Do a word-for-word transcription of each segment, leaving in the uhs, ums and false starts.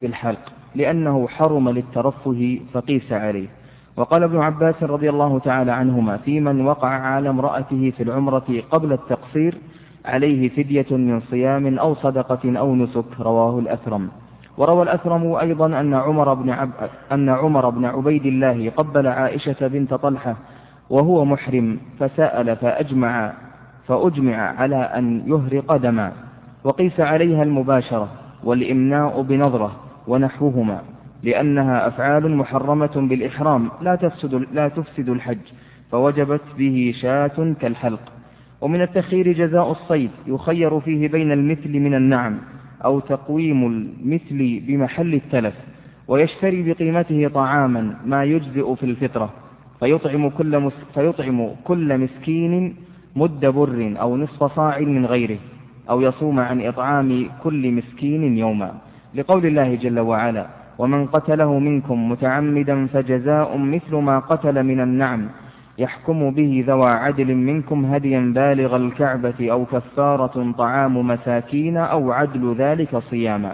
بالحلق لأنه حرم للترفه فقيس عليه. وقال ابن عباس رضي الله تعالى عنهما في من وقع على امرأته في العمرة قبل التقصير عليه فدية من صيام أو صدقة أو نسك، رواه الأثرم. وروى الأثرم أيضا أن عمر بن, عب... أن عمر بن عبيد الله قبل عائشة بنت طلحة وهو محرم فسأل فأجمع, فأجمع على أن يهرق دما، وقيس عليها المباشرة والإمناء بنظرة ونحوهما، لأنها أفعال محرمة بالإحرام لا تفسد, لا تفسد الحج، فوجبت به شاة كالحلق. ومن التخيير جزاء الصيد يخير فيه بين المثل من النعم أو تقويم المثل بمحل التلف، ويشتري بقيمته طعاما ما يجزئ في الفطرة، فيطعم كل, مس فيطعم كل مسكين مد بر أو نصف صاع من غيره، أو يصوم عن إطعام كل مسكين يوما، لقول الله جل وعلا: ومن قتله منكم متعمدا فجزاء مثل ما قتل من النعم يحكم به ذوى عدل منكم هديا بالغ الكعبة أو كفارة طعام مساكين أو عدل ذلك صياما.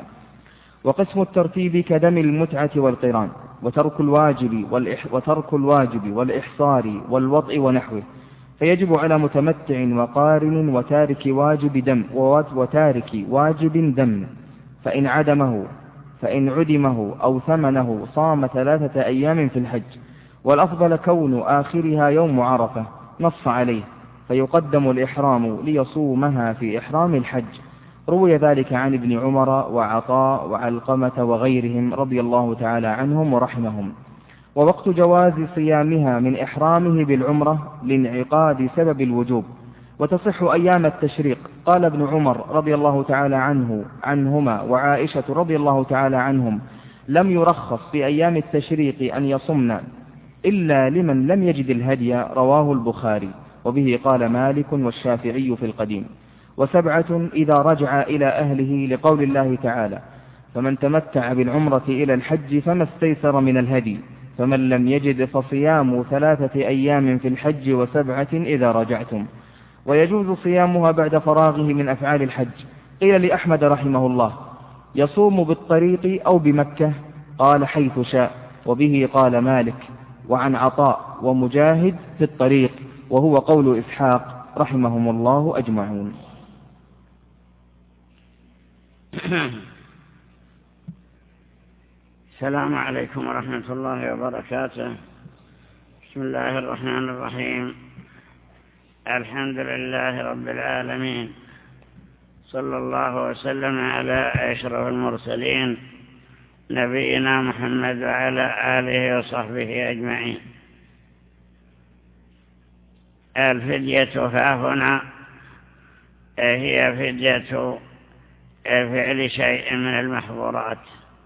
وقسم الترتيب كدم المتعة والقران، وترك الواجب, والإح وترك الواجب والإحصار والوضع ونحوه، فيجب على متمتع وقارن وتارك واجب دم وتارك واجب دم، فإن عدمه فإن عدمه أو ثمنه صام ثلاثة أيام في الحج، والأفضل كون آخرها يوم عرفة نص عليه، فيقدم الإحرام ليصومها في إحرام الحج. روي ذلك عن ابن عمر وعطاء وعلقمة وغيرهم رضي الله تعالى عنهم ورحمهم. ووقت جواز صيامها من إحرامه بالعمرة لانعقاد سبب الوجوب، وتصح أيام التشريق. قال ابن عمر رضي الله تعالى عنه عنهما وعائشة رضي الله تعالى عنهم: لم يرخص في أيام التشريق أن يصمن إلا لمن لم يجد الهدي، رواه البخاري. وبه قال مالك والشافعي في القديم. وسبعة إذا رجع إلى أهله، لقول الله تعالى: فمن تمتع بالعمرة إلى الحج فما استيسر من الهدي، فمن لم يجد فصيام ثلاثة أيام في الحج وسبعة إذا رجعتم. ويجوز صيامها بعد فراغه من أفعال الحج. قيل لأحمد رحمه الله: يصوم بالطريق أو بمكة؟ قال: حيث شاء. وبه قال مالك. وعن عطاء ومجاهد في الطريق، وهو قول إسحاق رحمهم الله أجمعون. السلام عليكم ورحمة الله وبركاته. بسم الله الرحمن الرحيم. الحمد لله رب العالمين، صلى الله وسلم على أشرف المرسلين نبينا محمد وعلى آله وصحبه أجمعين. الفدية هنا هي فدية فعل شيء من المحظورات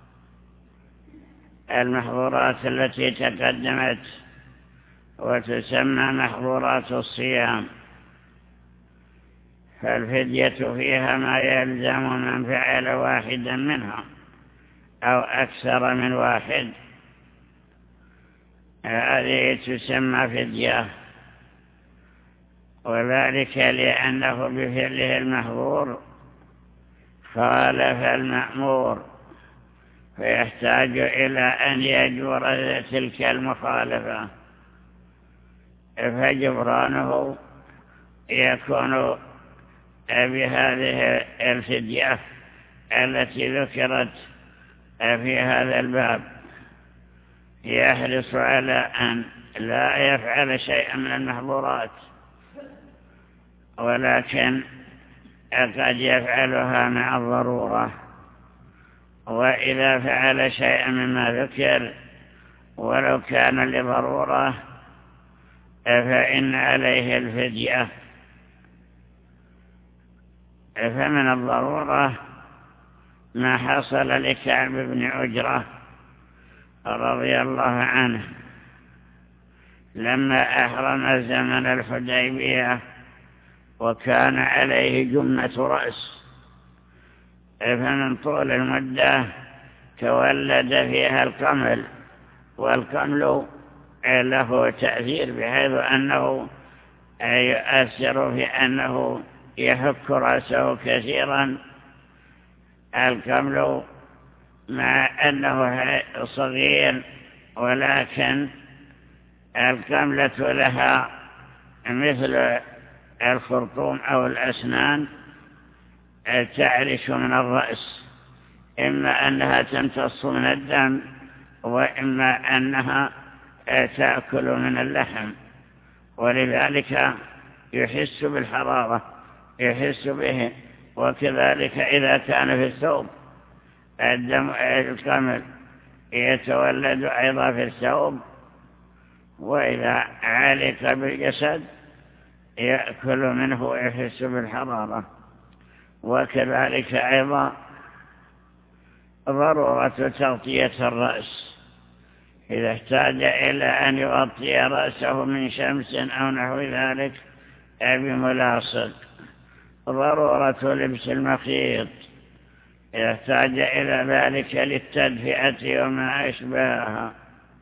المحظورات التي تقدمت وتسمى محظورات الصيام، فالفدية فيها ما يلزم من فعل واحدا منها أو أكثر من واحد، هذه تسمى فدية، وذلك لأنه بفعله المحظور خالف المأمور، فيحتاج إلى أن يجبر تلك المخالفة، فجبرانه يكون بهذه الفدية التي ذكرت في هذا الباب. يحرص على أن لا يفعل شيئا من المحظورات، ولكن قد يفعلها مع الضرورة، وإذا فعل شيئا مما ذكر ولو كان لضرورة فإن عليه الفدية. فمن الضرورة ما حصل لكعب بن عجرة رضي الله عنه لما أحرم زمن الحديبية، وكان عليه جمة رأس، فمن طول المدة تولد فيها القمل، والقمل له تأثير بحيث أنه يؤثر في أنه يحك رأسه كثيرا. القمل مع أنه صغير، ولكن الكملة لها مثل الخرطوم أو الأسنان تعرش من الرأس، إما أنها تمتص من الدم وإما أنها تأكل من اللحم، ولذلك يحس بالحرارة، يحس به. وكذلك إذا كان في الثوب الدم الكامل يتولد أيضا في الثوب، وإذا علق بالجسد يأكل منه ويحس بالحرارة. وكذلك أيضا ضرورة تغطية الرأس، إذا احتاج إلى أن يغطي رأسه من شمس أو نحو ذلك بملاصق. ضرورة لبس المخيط إذا احتاج إلى ذلك للتدفئة وما أشبهها.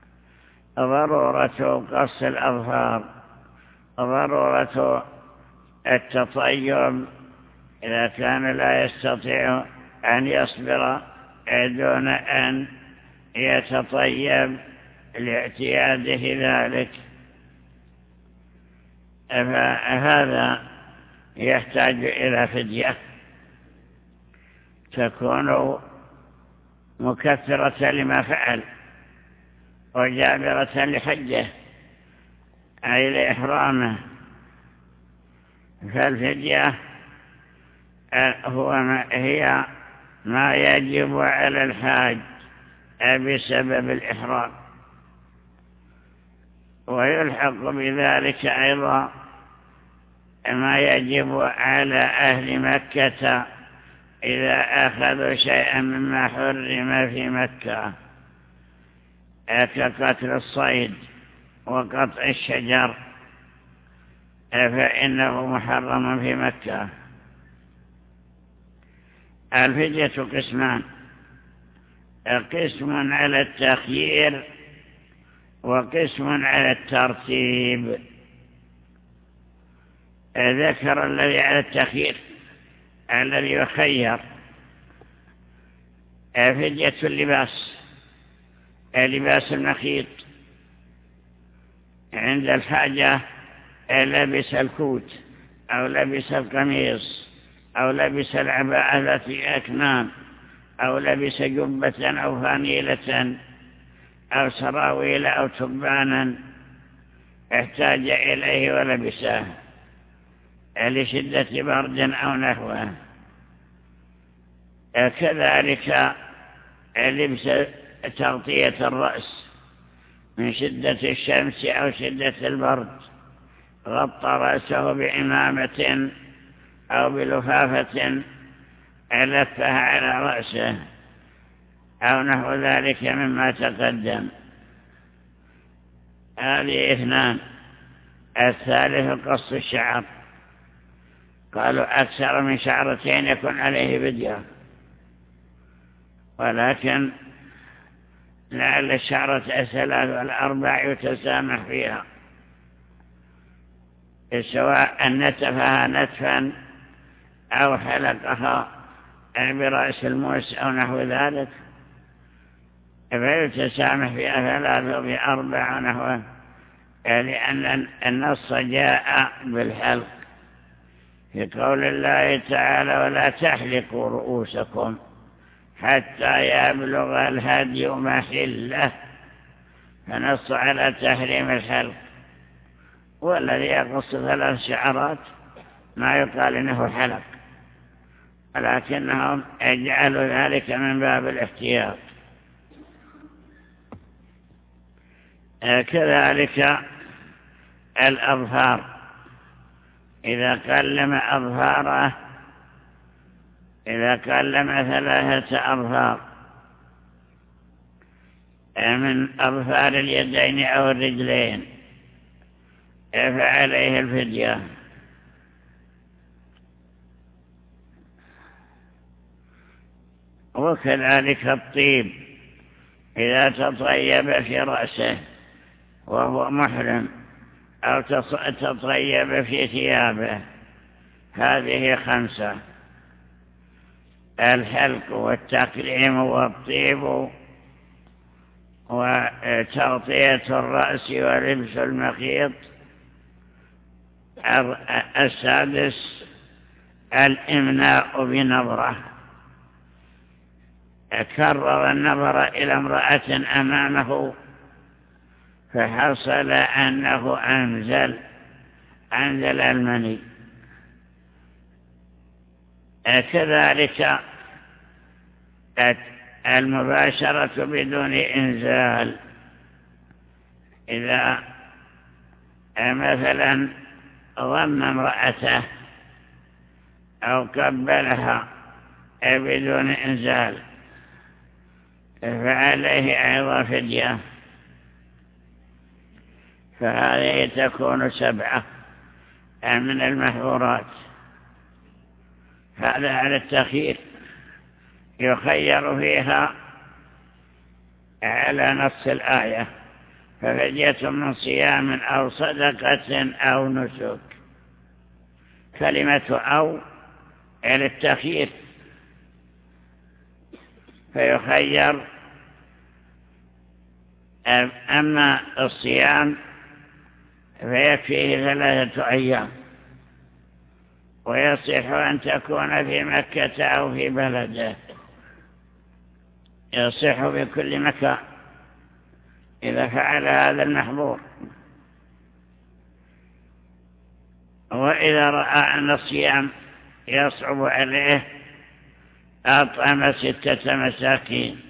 ضرورة قص الأظفار، ضرورة التطيب إذا كان لا يستطيع أن يصبر دون أن يتطيب لاعتياده ذلك، فهذا يحتاج إلى فدية تكون مكثرة لما فعل وجابرة لحجه أي لإحرامه. فالفدية هو ما هي ما يجب على الحاج بسبب الإحرام، ويلحق بذلك أيضا ما يجب على أهل مكة إذا أخذوا شيئا مما حرم في مكة كقتل الصيد وقطع الشجر، فإنه محرم في مكة. الفدية قسمان: قسم على التخيير وقسم على الترتيب. ذكر الذي على التخيير الذي يخير: فدية اللباس، لباس المخيط عند الحاجة، لبس الكوت أو لبس القميص أو لبس العباءة التي أكمام أو لبس جبة أو فانيلة أو سراويل أو تبانا احتاج إليه ولبسه لشدة برد أو نحوه. كذلك لبس تغطية الرأس من شدة الشمس أو شدة البرد، غطى رأسه بعمامة أو بلفافة لفها على رأسه أو نحو ذلك مما تقدم. هذه اثنان. الثالث قص الشعر، قالوا أكثر من شعرتين يكون عليه فدية، ولكن لعل الشعرة الثلاث والأربع يتسامح فيها، سواء نتفها نتفا أو حلقها برأس الموس أو نحو ذلك، فيتسامح فيها ثلاث وبأربع نحوه، لأن النص جاء بالحلق في قول الله تعالى: ولا تحلقوا رؤوسكم حتى يبلغ الهدي محله، فنص على تحريم الحلق. والذي يقص ثلاث شعرات ما يقال إنه حلق، ولكنهم يجعلوا ذلك من باب الاحتياط. كذلك الأظفار، إذا كلم أظفاره، إذا كلم ثلاثة أظفار من أظفار اليدين أو الرجلين فعليه الفدية. وكذلك الطيب، إذا تطيب في رأسه وهو محرم أو تطيب في ثيابه، هذه خمسة. الحلق والتقليم والطيب وتغطية الرأس ولبس المخيط. السادس الإمناء بنظرة، كرر النظر إلى امرأة أمامه فحصل أنه أنزل أنزل المني. كذلك المباشرة بدون إنزال، إذا مثلا ضم امرأته أو قبلها بدون إنزال فعليه أيضا فدية، فهذه تكون سبعة من المحظورات. هذا على التخيير، يخير فيها على نص الآية، ففدية من صيام أو صدقة أو نسك. كلمة أو على التخيير، فيخير. أما الصيام فيكفيه ثلاثة أيام، ويصح أن تكون في مكة أو في بلده، يصح في كل مكان إذا فعل هذا المحظور. وإذا رأى أن الصيام يصعب عليه أطعم ستة مساكين،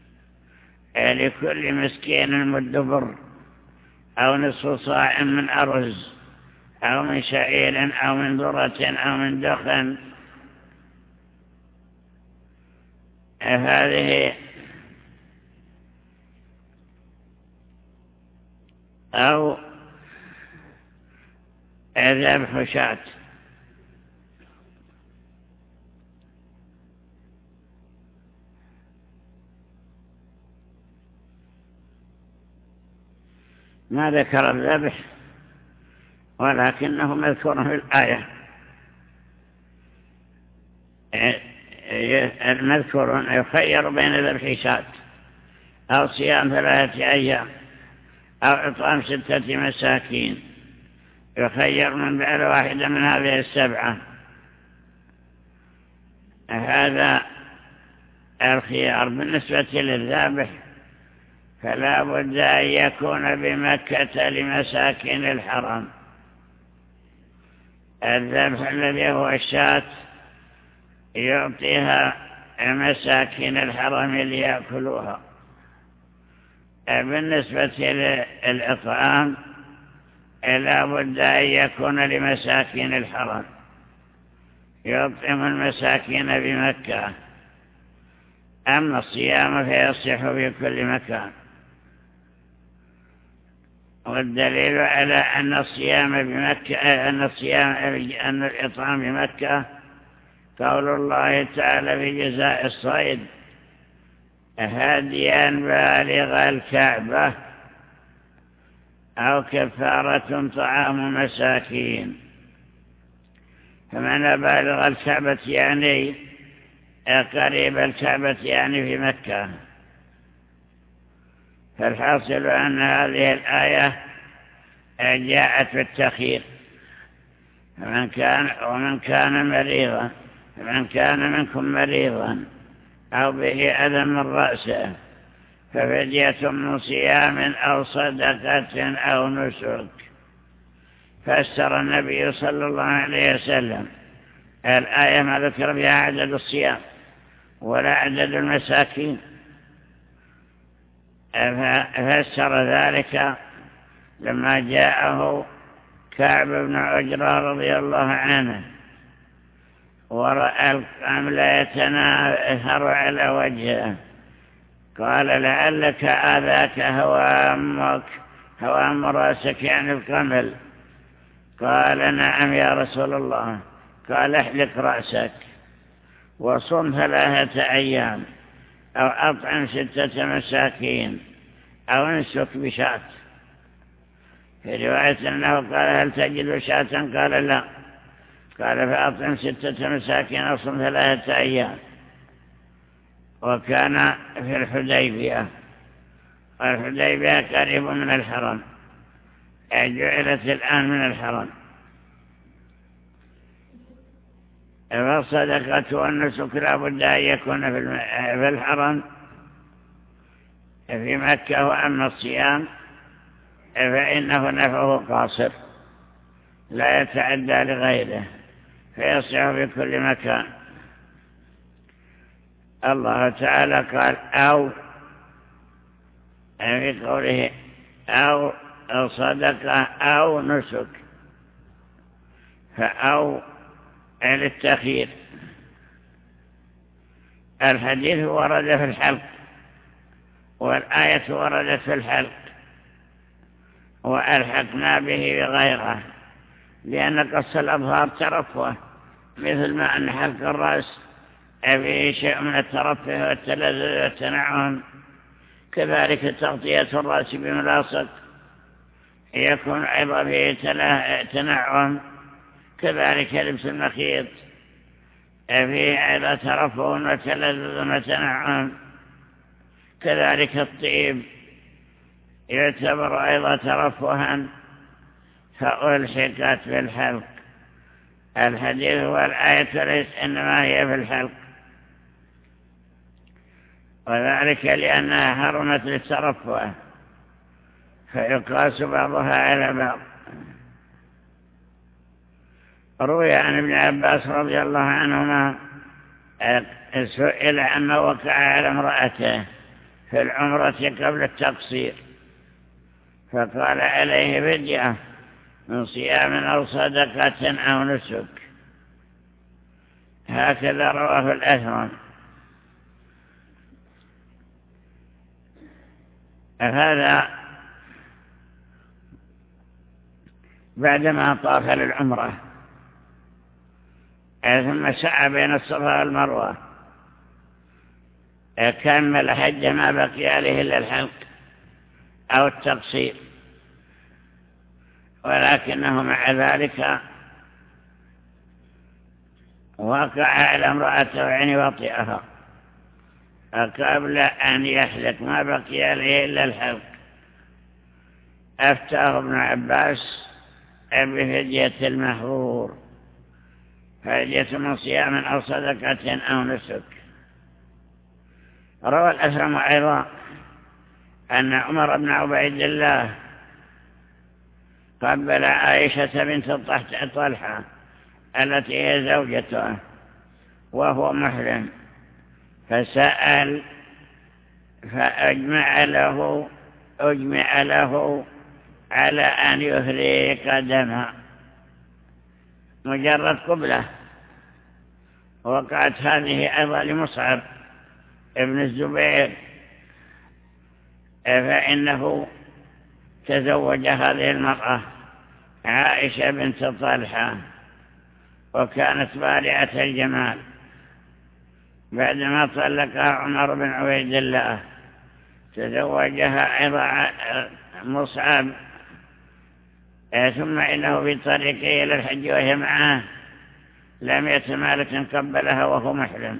لكل مسكين مد بر أو نصف صاع من أرز أو من شعير أو من ذرة أو من دخن. هذه أو ذبح شاة. ما ذكر الذبح ولكنه مذكور في الآية، المذكور يخير بين ذبح شاة أو صيام ثلاثة أيام أو إطعام ستة مساكين، يخير من بعد واحدة من هذه السبعة. هذا الخيار. بالنسبة للذبح فلا بد أن يكون بمكة لمساكن الحرم. الذبح الذي هو الشاة يعطيها مساكن الحرم ليأكلوها. بالنسبة للإطعام لا بد أن يكون لمساكن الحرم، يطعم المساكين بمكة. أما الصيام فيصح في كل مكان. والدليل على أن الصيام بمكة أن الصيام أن الإطعام بمكة قول الله تعالى في جزاء الصيد: هاديا بالغ الكعبة أو كفارة طعام مساكين. فمعنى بالغ الكعبة يعني قريب الكعبة يعني في مكة. فالحاصل أن هذه الآية جاءت بالتخيير. فمن كان ومن كان مريضا فمن كان منكم مريضا أو به أذى من رأسه ففدية من صيام أو صدقة أو نسك. فسر النبي صلى الله عليه وسلم الآية ما ذكر بها عدد الصيام ولا عدد المساكين، فسر ذلك لما جاءه كعب بن عجرة رضي الله عنه ورأى القمل يتناثر على وجهه، قال: لعلك آذاك هوامك هوام رأسك يعني القمل. قال: نعم يا رسول الله. قال: احلق رأسك وصم ثلاثة أيام أو أطعم ستة مساكين أو انسك بشاة. في رواية أنه قال: هل تجد شاة؟ قال: لا. قال: فأطعم ستة مساكين أو صم ثلاثة أيام. وكان في الحديبية، والحديبية قريب من الحرم، جعلت الآن من الحرم. فالصدقة والنسك لا بد أن يكون في الحرم في مكة. وأما الصيام فإنه نفعه قاصر لا يتعدى لغيره، فيصح في كل مكان. الله تعالى قال أو في قوله أو صدقة أو نسك، فأو للتخيير. الحديث ورد في الحلق، والآية وردت في الحلق، وألحقنا به بغيره، لأن قص الأظهار ترفه، مثل ما أن حلق الرأس فيه شيء من الترفه والتلذذ والتنعم، كذلك تغطية الرأس بملاصق يكون أيضا فيه تنعم، كذلك لبس المخيط فيه أيضا ترفه وتلذذ وتنعم، كذلك الطيب يعتبر أيضا ترفها، فألحقت بالحلق. الحديث والآية ليس إنما هي في الحلق، وذلك لأنها حرمت للترفه، فيقاس بعضها على بعض. روي عن ابن عباس رضي الله عنهما سئل عما وقع على امرأته في العمرة قبل التقصير، فقال عليه فدية من صيام أو صدقة أو نسك. هكذا رواه الأثرم. هذا بعدما طاف للعمرة ثم سعى بين الصفا والمروة، كمل حج ما بقي عليه إلا الحلق أو التقصير، ولكنه مع ذلك وقع على امرأته يعني وطئها قبل أن يحلق، ما بقي عليه إلا الحلق. أفتاه ابن عباس بفدية المحظور، فدية من صيام أو صدقة أو نسك. روى الأثرم أيضا أن عمر بن عبيد الله قبل عائشة بنت طلحة التي هي زوجته وهو محرم، فسأل فأجمع له أجمع له على أن يهريق دمها، مجرد قبلة. وقعت هذه أيضا لمصعب ابن الزبير، فإنه تزوج هذه المرأة عائشة بنت طلحة، وكانت بارعة الجمال. بعدما طلقها عمر بن عبيد الله تزوجها أيضا مصعب، ثم إنه في طريقه إلى الحج وهي معه لم يتمالك قبلها وهو محرم،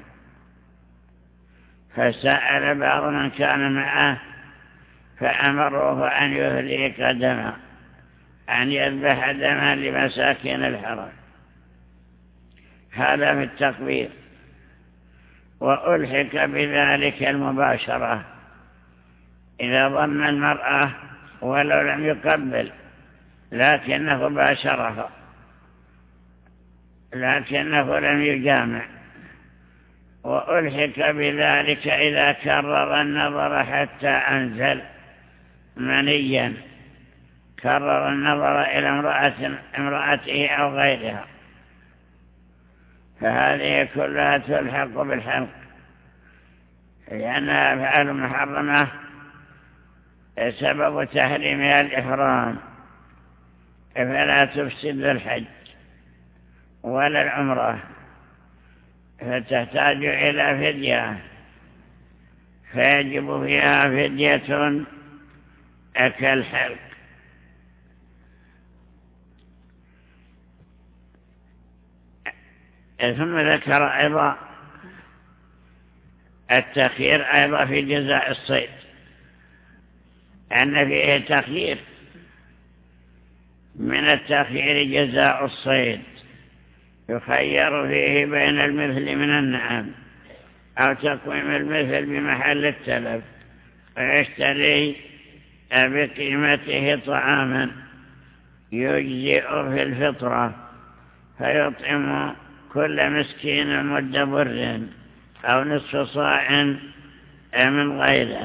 فسأل بعض من كان معه فأمروه أن يهريق دما، أن يذبح دما لمساكين الحرم. هذا في التقبير. وألحق بذلك المباشرة، إذا ضم المرأة ولو لم يقبل لكنه باشرها لكنه لم يجامع. وألحق بذلك إذا كرر النظر حتى أنزل منيا، كرر النظر إلى امرأة امرأته أو غيرها، فهذه كلها تلحق بالحلق، لأنها أفعال محرمة سبب تحريمها الإحرام، فلا تفسد الحج ولا العمرة، فتحتاج إلى فدية، فيجب فيها فدية كالحلق. ثم ذكر أيضا التخيير أيضا في جزاء الصيد، أن فيه تخيير. من التخيير جزاء الصيد، يخير فيه بين المثل من النعم أو تقويم المثل بمحل التلف، ويشتري بقيمته طعاما يجزئ في الفطرة، فيطعم كل مسكين مد بر أو نصف صاع من غيره،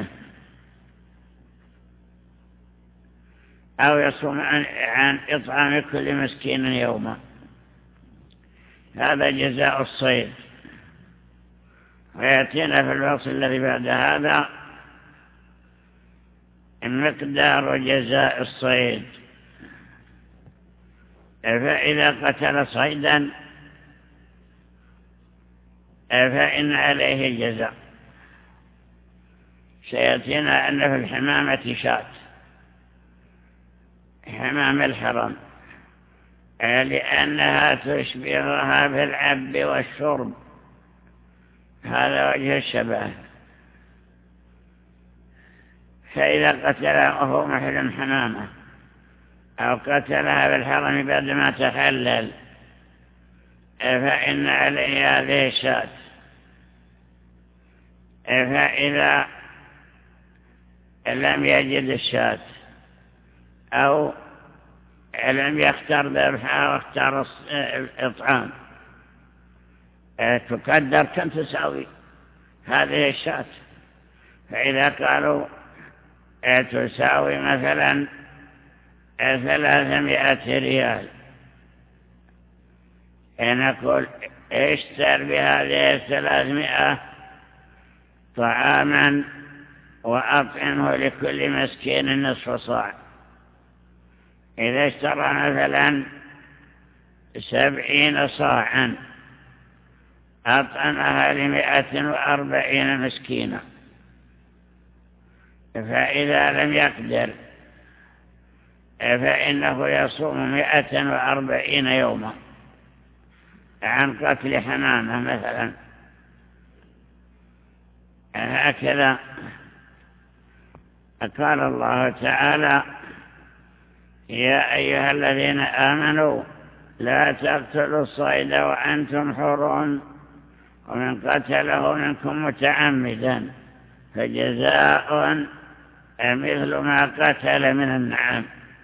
أو يصوم عن إطعام كل مسكين يوما. هذا جزاء الصيد. ويأتينا في الفصل الذي بعد هذا مقدار جزاء الصيد. فإذا قتل صيدا فإن عليه الجزاء. سيأتينا أن في الحمامة شاة، حمام الحرم، لأنها تشبهها في العب والشرب، هذا وجه الشبه. فإذا قتلها وهو محل حمامة أو قتلها بالحرم بعد ما تحلل فإن عليه هذه الشاة. فإذا لم يجد الشاة أو لم يختار ذبحها واختار الإطعام، تقدر كم تساوي هذه الشاة. فإذا قالوا تساوي مثلا ثلاثمائة ريال، نقول اشتر بهذه الثلاثمائة طعاما وأطعمه لكل مسكين نصف صاع. إذا اشترى مثلا سبعين صاعا أطعمها لمائة وأربعين مسكينا. فإذا لم يقدر فإنه يصوم مائة وأربعين يوما عن قتل حمامة مثلا. هكذا قال الله تعالى: يا أيها الذين آمنوا لا تقتلوا الصيد وأنتم حرون ومن قتله منكم متعمدا فجزاء مثل ما قتل من النعم.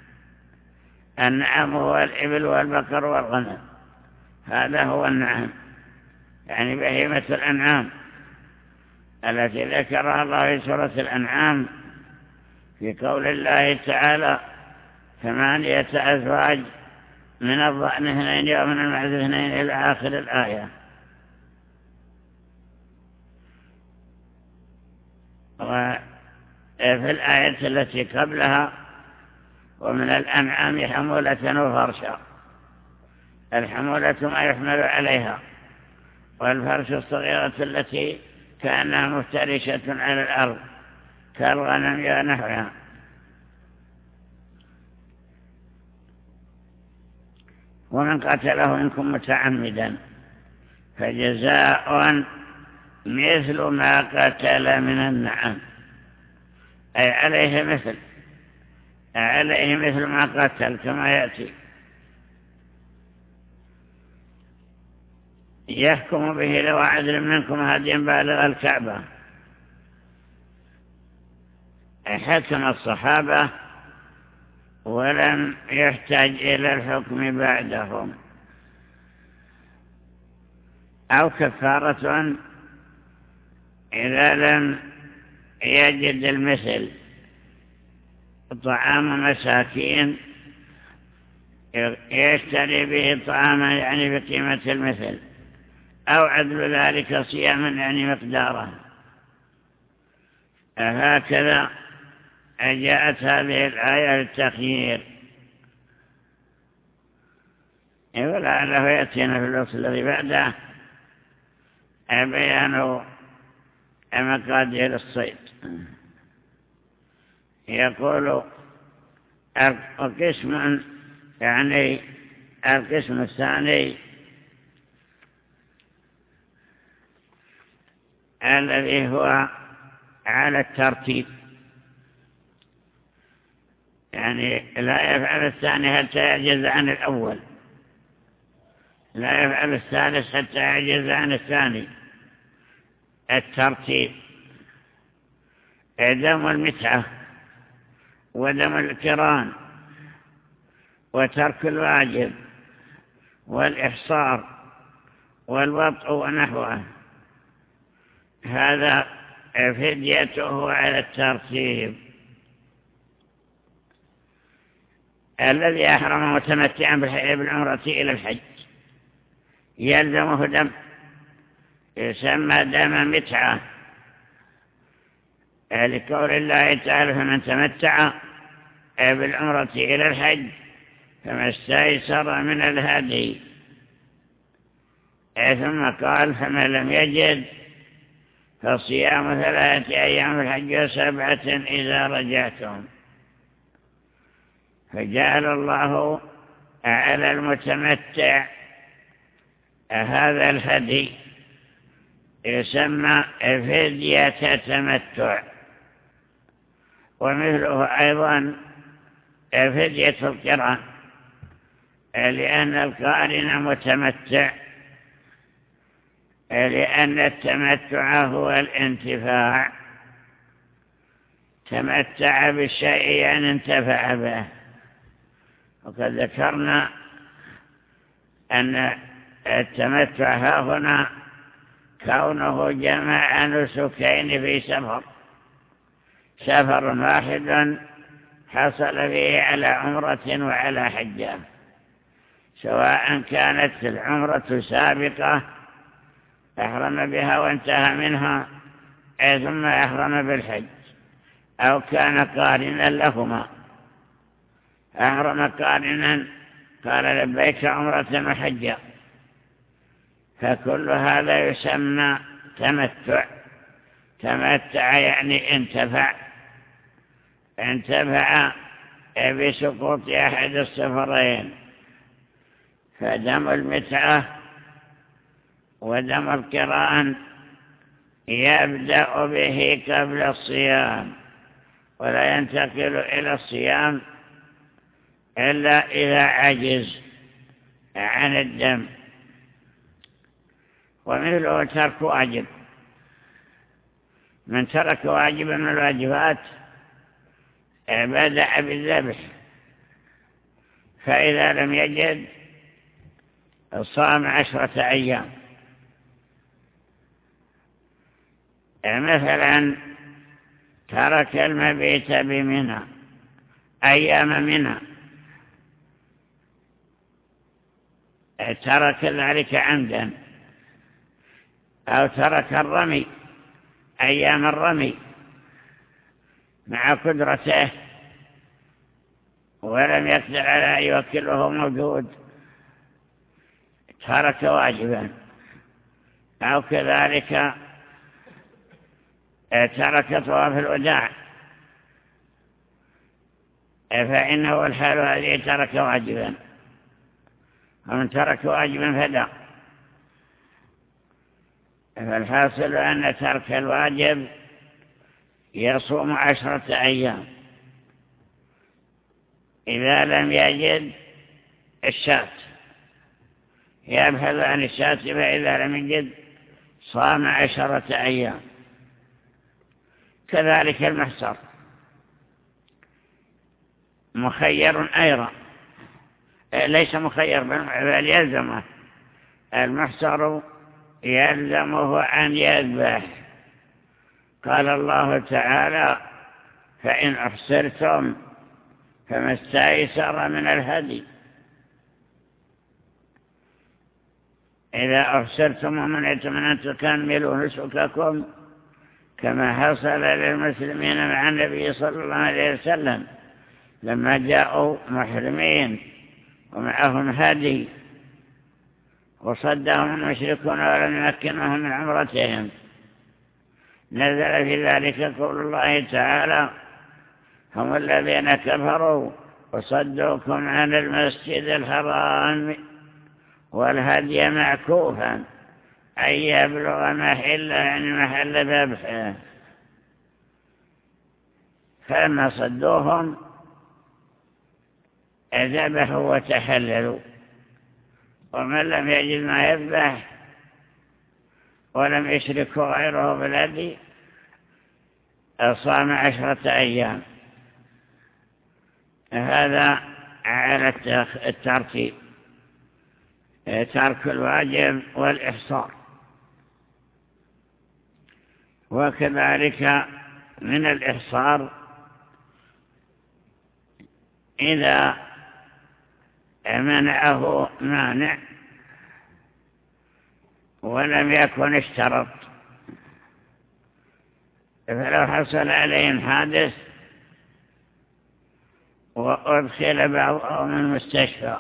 النعم هو الإبل والبقر والغنم، هذا هو النعم، يعني بهيمة الأنعام التي ذكرها الله في سورة الأنعام في قول الله تعالى: ثمانية أزواج من الضأن اثنين ومن المعز اثنين إلى آخر الآية. وفي الآية التي قبلها: ومن الأنعام حمولة وفرشا. الحمولة ما يحمل عليها، والفرش الصغيرة التي كانها مفترشة على الأرض كالغنم ونحوها. ومن قتله منكم متعمدا فجزاء مثل ما قتل من النعم، أي عليه مثل عليه مثل ما قتل كما يأتي. يحكم به لو عدل منكم هديا بالغ الكعبة. حكم الصحابة ولم يحتاج إلى الحكم بعدهم. أو كفارة إذا لم يجد المثل، طعام مساكين يشتري به طعاما يعني بقيمة المثل، أو عدل ذلك صياما يعني مقداره. هكذا جاءت هذه الآية للتخيير. ولعله يأتينا في الوصف الذي بعده بيان مقادير الصيد. يقول: القسم يعني القسم الثاني الذي هو على الترتيب، يعني لا يفعل الثاني حتى يعجز عن الأول، لا يفعل الثالث حتى يعجز عن الثاني. الترتيب دم المتعة ودم القران وترك الواجب والإحصار والوطء ونحوه، هذا فديته على الترتيب. الذي أحرم متمتعا بالعمرة إلى الحج يلزمه دم يسمى دم متعة، لقول الله تعالى فمن تمتع بالعمرة إلى الحج فما استيسر من الهدي، ثم قال فمن لم يجد فصيام ثلاثة أيام الحج وسبعة إذا رجعتم. فجعل الله على المتمتع هذا الهدي يسمى فدية تمتع، ومثله أيضا فدية القران، لأن القارن متمتع، لأن التمتع هو الانتفاع، تمتع بالشيء أن انتفع به. وقد ذكرنا أن التمتع ها هنا كونه جمع نسكين في سفر، سفر واحد حصل فيه على عمرة وعلى حجة، سواء كانت العمرة سابقة أحرم بها وانتهى منها ثم أحرم بالحج، أو كان قارنا لهما، أحرم قارنا قال لبيك عمرة وحجة، فكل هذا يسمى تمتع. تمتع يعني انتفع، انتفع بسقوط أحد السفرين. فدم المتعة ودم القران يبدأ به قبل الصيام، ولا ينتقل إلى الصيام إلا إذا عجز عن الدم. ومثله ترك واجب، من ترك واجبا من الواجبات بدأ بالذبح، فإذا لم يجد صام عشرة أيام. مثلا ترك المبيت بمنى أيام منى، ترك ذلك عمدا، أو ترك الرمي أيام الرمي مع قدرته ولم يقدر على أن يوكله موجود، ترك واجبا. أو كذلك ترك طواف الوداع، فإنه الحال هذه ترك واجبا، ومن ترك واجبا فدا. فالحاصل أن ترك الواجب يصوم عشرة أيام إذا لم يجد الشاة، يبحث عن الشاة، فإذا لم يجد صام عشرة أيام. كذلك المحصر مخير أيضا، ليس مخير بل يلزمه، المحصر يلزمه أن يذبح. قال الله تعالى فإن أحصرتم فما استيسر من الهدي. إذا أحصرتم ومنعتم أن تكملوا نسككم كما حصل للمسلمين مع النبي صلى الله عليه وسلم لما جاءوا محرمين ومعهم هدي وصدهم المشركون ولم يمكنهم من عمرتهم، نزل في ذلك قول الله تعالى هم الذين كفروا وصدوكم عن المسجد الحرام والهدي معكوفا أن يبلغ محل يعني محل ذبحه، فلما صدوهم ذبحوا وتحللوا. ومن لم يجد ما يذبح ولم يشركوا غيره بالهدي صام عشرة أيام. هذا على الترتيب، ترك الواجب والإحصار. وكذلك من الإحصار إذا منعه مانع ولم يكن اشترط، فلو حصل عليهم حادث وأدخل بعضهم المستشفى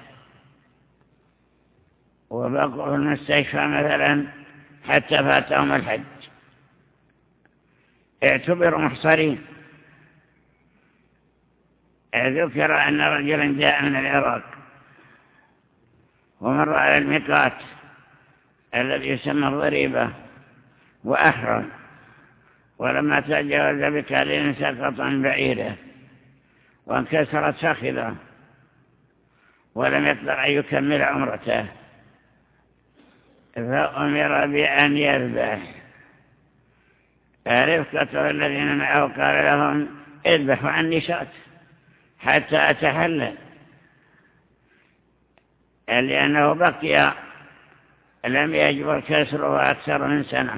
وبقوا في المستشفى مثلا حتى فاتهم الحج، اعتبروا محصرين. ذكر أن رجلا جاء من العراق ومر على الميقات الذي يسمى الضريبة وأحرم، ولما تجاوز بكالين سقط عن بعيره وانكسرت فخذه ولم يقدر أن يكمل عمرته، فأمر بأن يذبح. رفقته الذين معه قال لهم اذبحوا عني شاة حتى أتحلل، لأنه بقي لم يجبر كسره أكثر من سنة،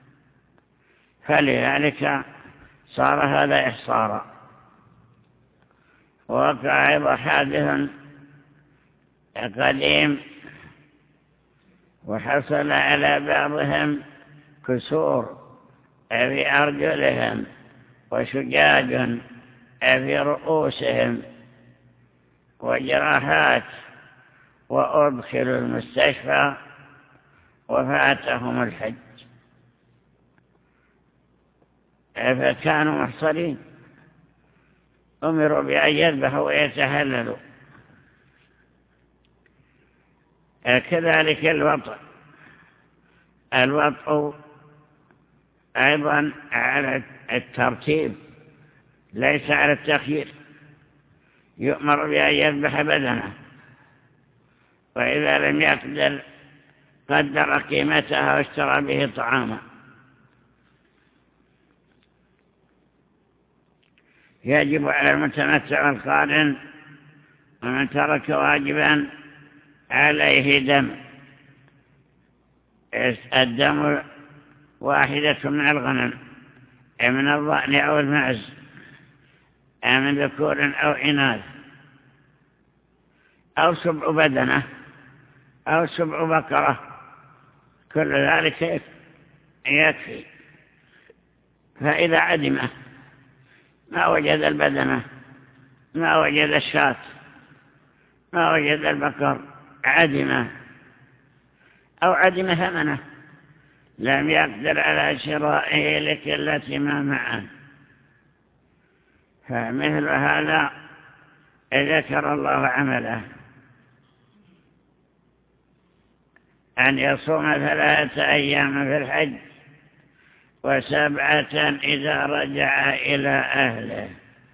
فلذلك صار هذا إحصارا. وقع أيضا حادث قديم وحصل على بعضهم كسور في أرجلهم وشجاج في رؤوسهم وجراحات، وأدخلوا المستشفى وفاتهم الحج، فكانوا محصرين، أمروا بأن يذبحوا ويتهللوا. كذلك الوطء الوطء أيضا على الترتيب ليس على التخيير، يؤمر بأن يذبح بدنه، وإذا لم يقدر قدر قيمتها واشترى به طعاما. يجب على المتمتع والقارن ومن ترك واجبا عليه دم. الدم واحدة من الغنم، من الضأن أو المعز، من ذكور أو إناث، أو سبع بدنة أو سبع بقرة، كل ذلك يكفي. فإذا عدمه ما وجد البدنة، ما وجد الشاة، ما وجد البقر، عدمه أو عدم ثمنه، لم يقدر على شرائه لكلة ما معه، فمثل هذا ذكر الله عمله أن يصوم ثلاثة أيام في الحج وسبعة إذا رجع إلى أهله.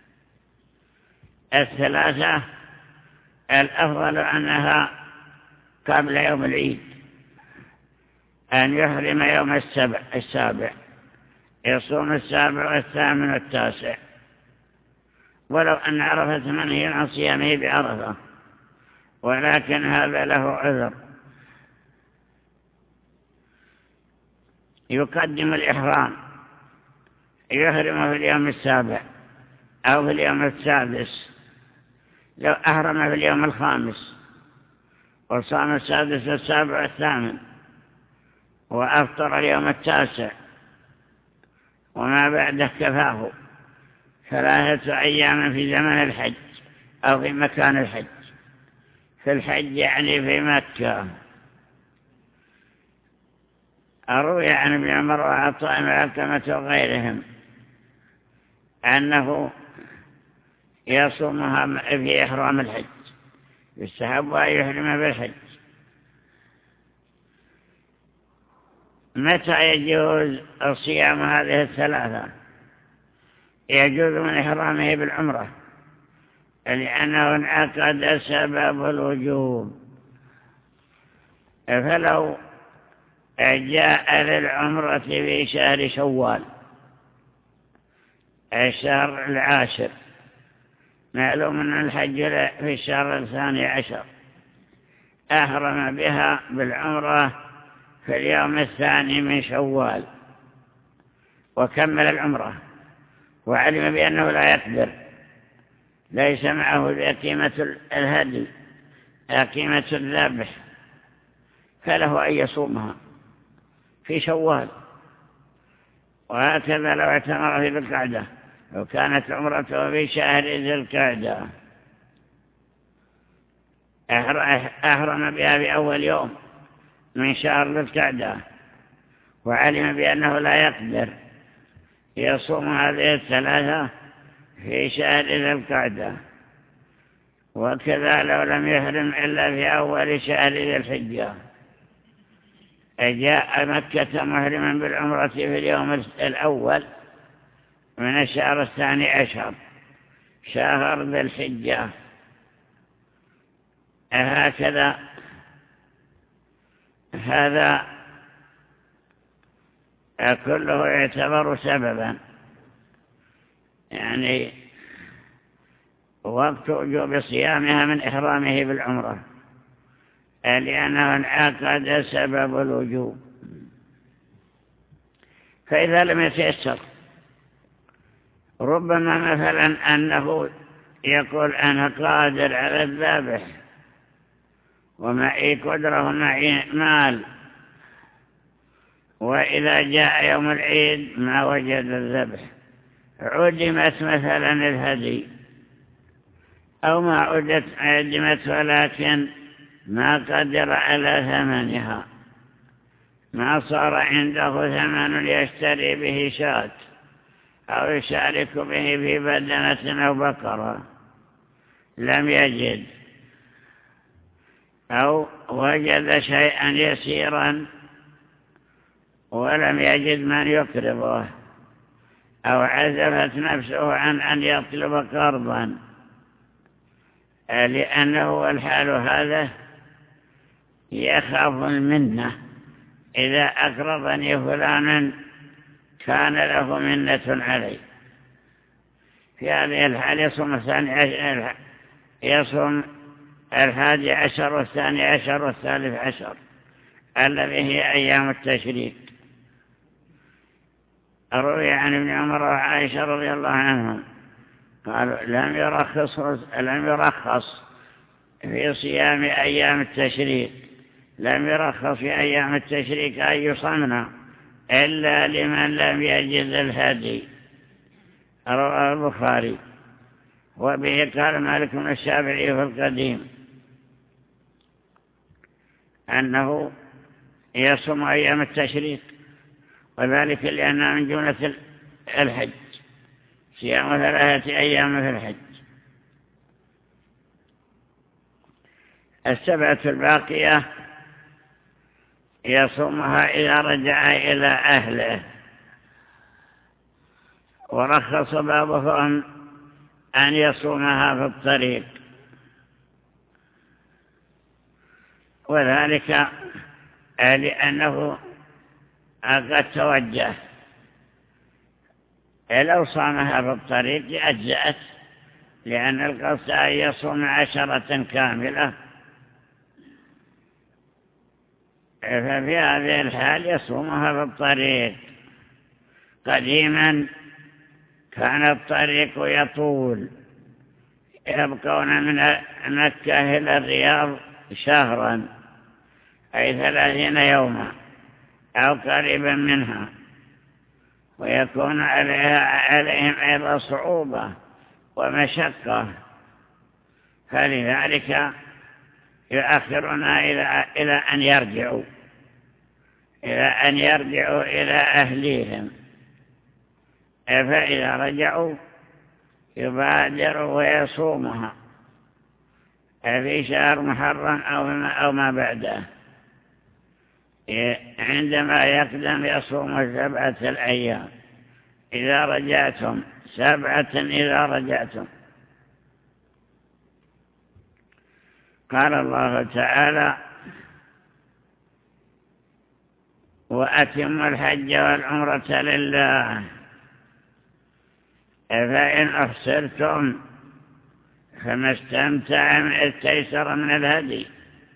الثلاثة الأفضل أنها قبل يوم العيد، أن يحرم يوم السبع السابع، يصوم السابع والثامن والتاسع، ولو أن عرفة منهي عن صيامه بعرفة، ولكن هذا له عذر. يقدم الإحرام، يحرم في اليوم السابع أو في اليوم السادس. لو أحرم في اليوم الخامس وصام السادس والسابع والثامن وأفطر اليوم التاسع وما بعده كفاه ثلاثة أيام في زمن الحج أو في مكان الحج. في الحج يعني في مكة. أروي عن ابن عمر وعطاء وعلقمة وغيرهم أنه يصومها في إحرام الحج، يستحب أن يحرم بالحج. متى يجوز الصيام هذه الثلاثة؟ يجوز من إحرامه بالعمرة، لأنه انعقد سبب الوجوب. فلو جاء للعمرة في شهر شوال الشهر العاشر، معلوم أن الحج في الشهر الثاني عشر، أحرم بها بالعمرة في اليوم الثاني من شوال وكمل العمرة، وعلم بأنه لا يقدر، ليس معه قيمة الهدي قيمة الذبح، فله أن يصومها في شوال. وهكذا لو اعتمر في ذي القعدة، لو كانت عمرته في شهر ذي القعدة أحرم بها في أول يوم من شهر ذي القعدة، وعلم بأنه لا يقدر يصوم هذه الثلاثة في شهر ذي القعدة. وكذا لو لم يحرم إلا في أول شهر ذي الحجة، جاء مكة محرما بالعمرة في اليوم الأول من الشهر الثاني عشر شهر ذي الحجة، هكذا هذا كله يعتبر سببا، يعني وقت وجوب صيامها من إحرامه بالعمرة، لأنه انعقد سبب الوجوب. فإذا لم يتيسر، ربما مثلا أنه يقول أنا قادر على الذبح ومعي قدرة ومعي مال، وإذا جاء يوم العيد ما وجد الذبح، عدمت مثلا الهدي، أو ما عدمت ولكن ما قدر على ثمنها، ما صار عنده ثمن يشتري به شاة أو يشارك به في بدنة أو بقرة، لم يجد، أو وجد شيئا يسيرا ولم يجد من يقرضه، أو عزفت نفسه عن أن يطلب قرضا، لأنه الحال هذا يخاف المنة، إذا أقرضني فلان كان له منة علي. في هذه الحال يصوم الثاني عشر، يصوم الحادي عشر والثاني عشر والثالث عشر الذي هي أيام التشريق. روي عن ابن عمر وعائشة رضي الله عنهم قالوا لم يرخص لم يرخص في صيام أيام التشريق، لم يرخص في أيام التشريق أن يصمنا إلا لمن لم يجد الهدي. رواه البخاري. وبه قال مالك بن الشافعي في القديم أنه يصوم أيام التشريق، وذلك لأنها من جملة الحج، صيام ثلاثة أيام في الحج. السبعة الباقية يصومها إذا رجع إلى أهله. ورخص بعضهم أن يصومها في الطريق، وذلك لأنه قد توجه، لو صامها في الطريق أجزأت، لأن القصد أن يصوم عشرة كاملة، ففي هذه الحال يصومها في الطريق. قديما كان الطريق يطول، يبقون من مكة إلى الرياض شهرا أي ثلاثين يوما أو قريبا منها، ويكون عليها عليهم أيضا صعوبة ومشقة، فلذلك يؤخرون إلى إلى أن يرجعوا إلى أن يرجعوا إلى أهليهم. فإذا رجعوا يبادروا ويصومها في شهر محرم أو ما بعده. عندما يقدم يصوم سبعة الأيام إذا رجعتم، سبعة إذا رجعتم. قال الله تعالى: وأتموا الحج والعمرة لله فإن أحصرتم فما استمتع من استيسر من الهدي.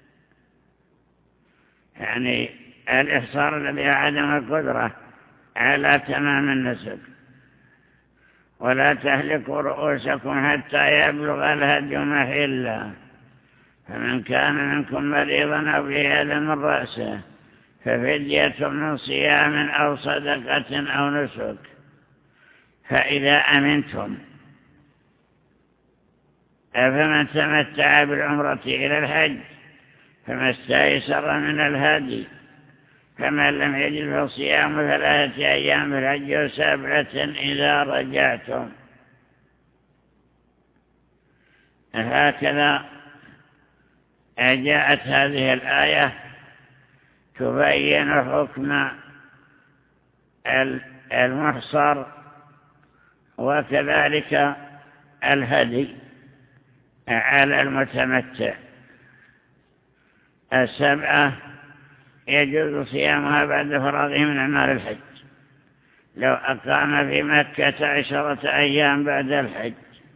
يعني الإحصار الذي عدم القدرة على تمام النسك. ولا تهلكوا رؤوسكم حتى يبلغ الهدي محله، فمن كان منكم مريضا أو به أذى من رأسه ففدية من صيام أو صدقة أو نسك. فإذا أمنتم فمن تمتع بالعمرة إلى الحج فما استيسر من الهدي، فمن لم يجد فصيام ثلاثة أيام في الحج وسبعة إذا رجعتم. هكذا جاءت هذه الآية تبين حكم المحصر وكذلك الهدي على المتمتع. السبعة يجوز صيامها بعد فراغه من أعمال الحج. لو أقام في مكة عشرة أيام بعد الحج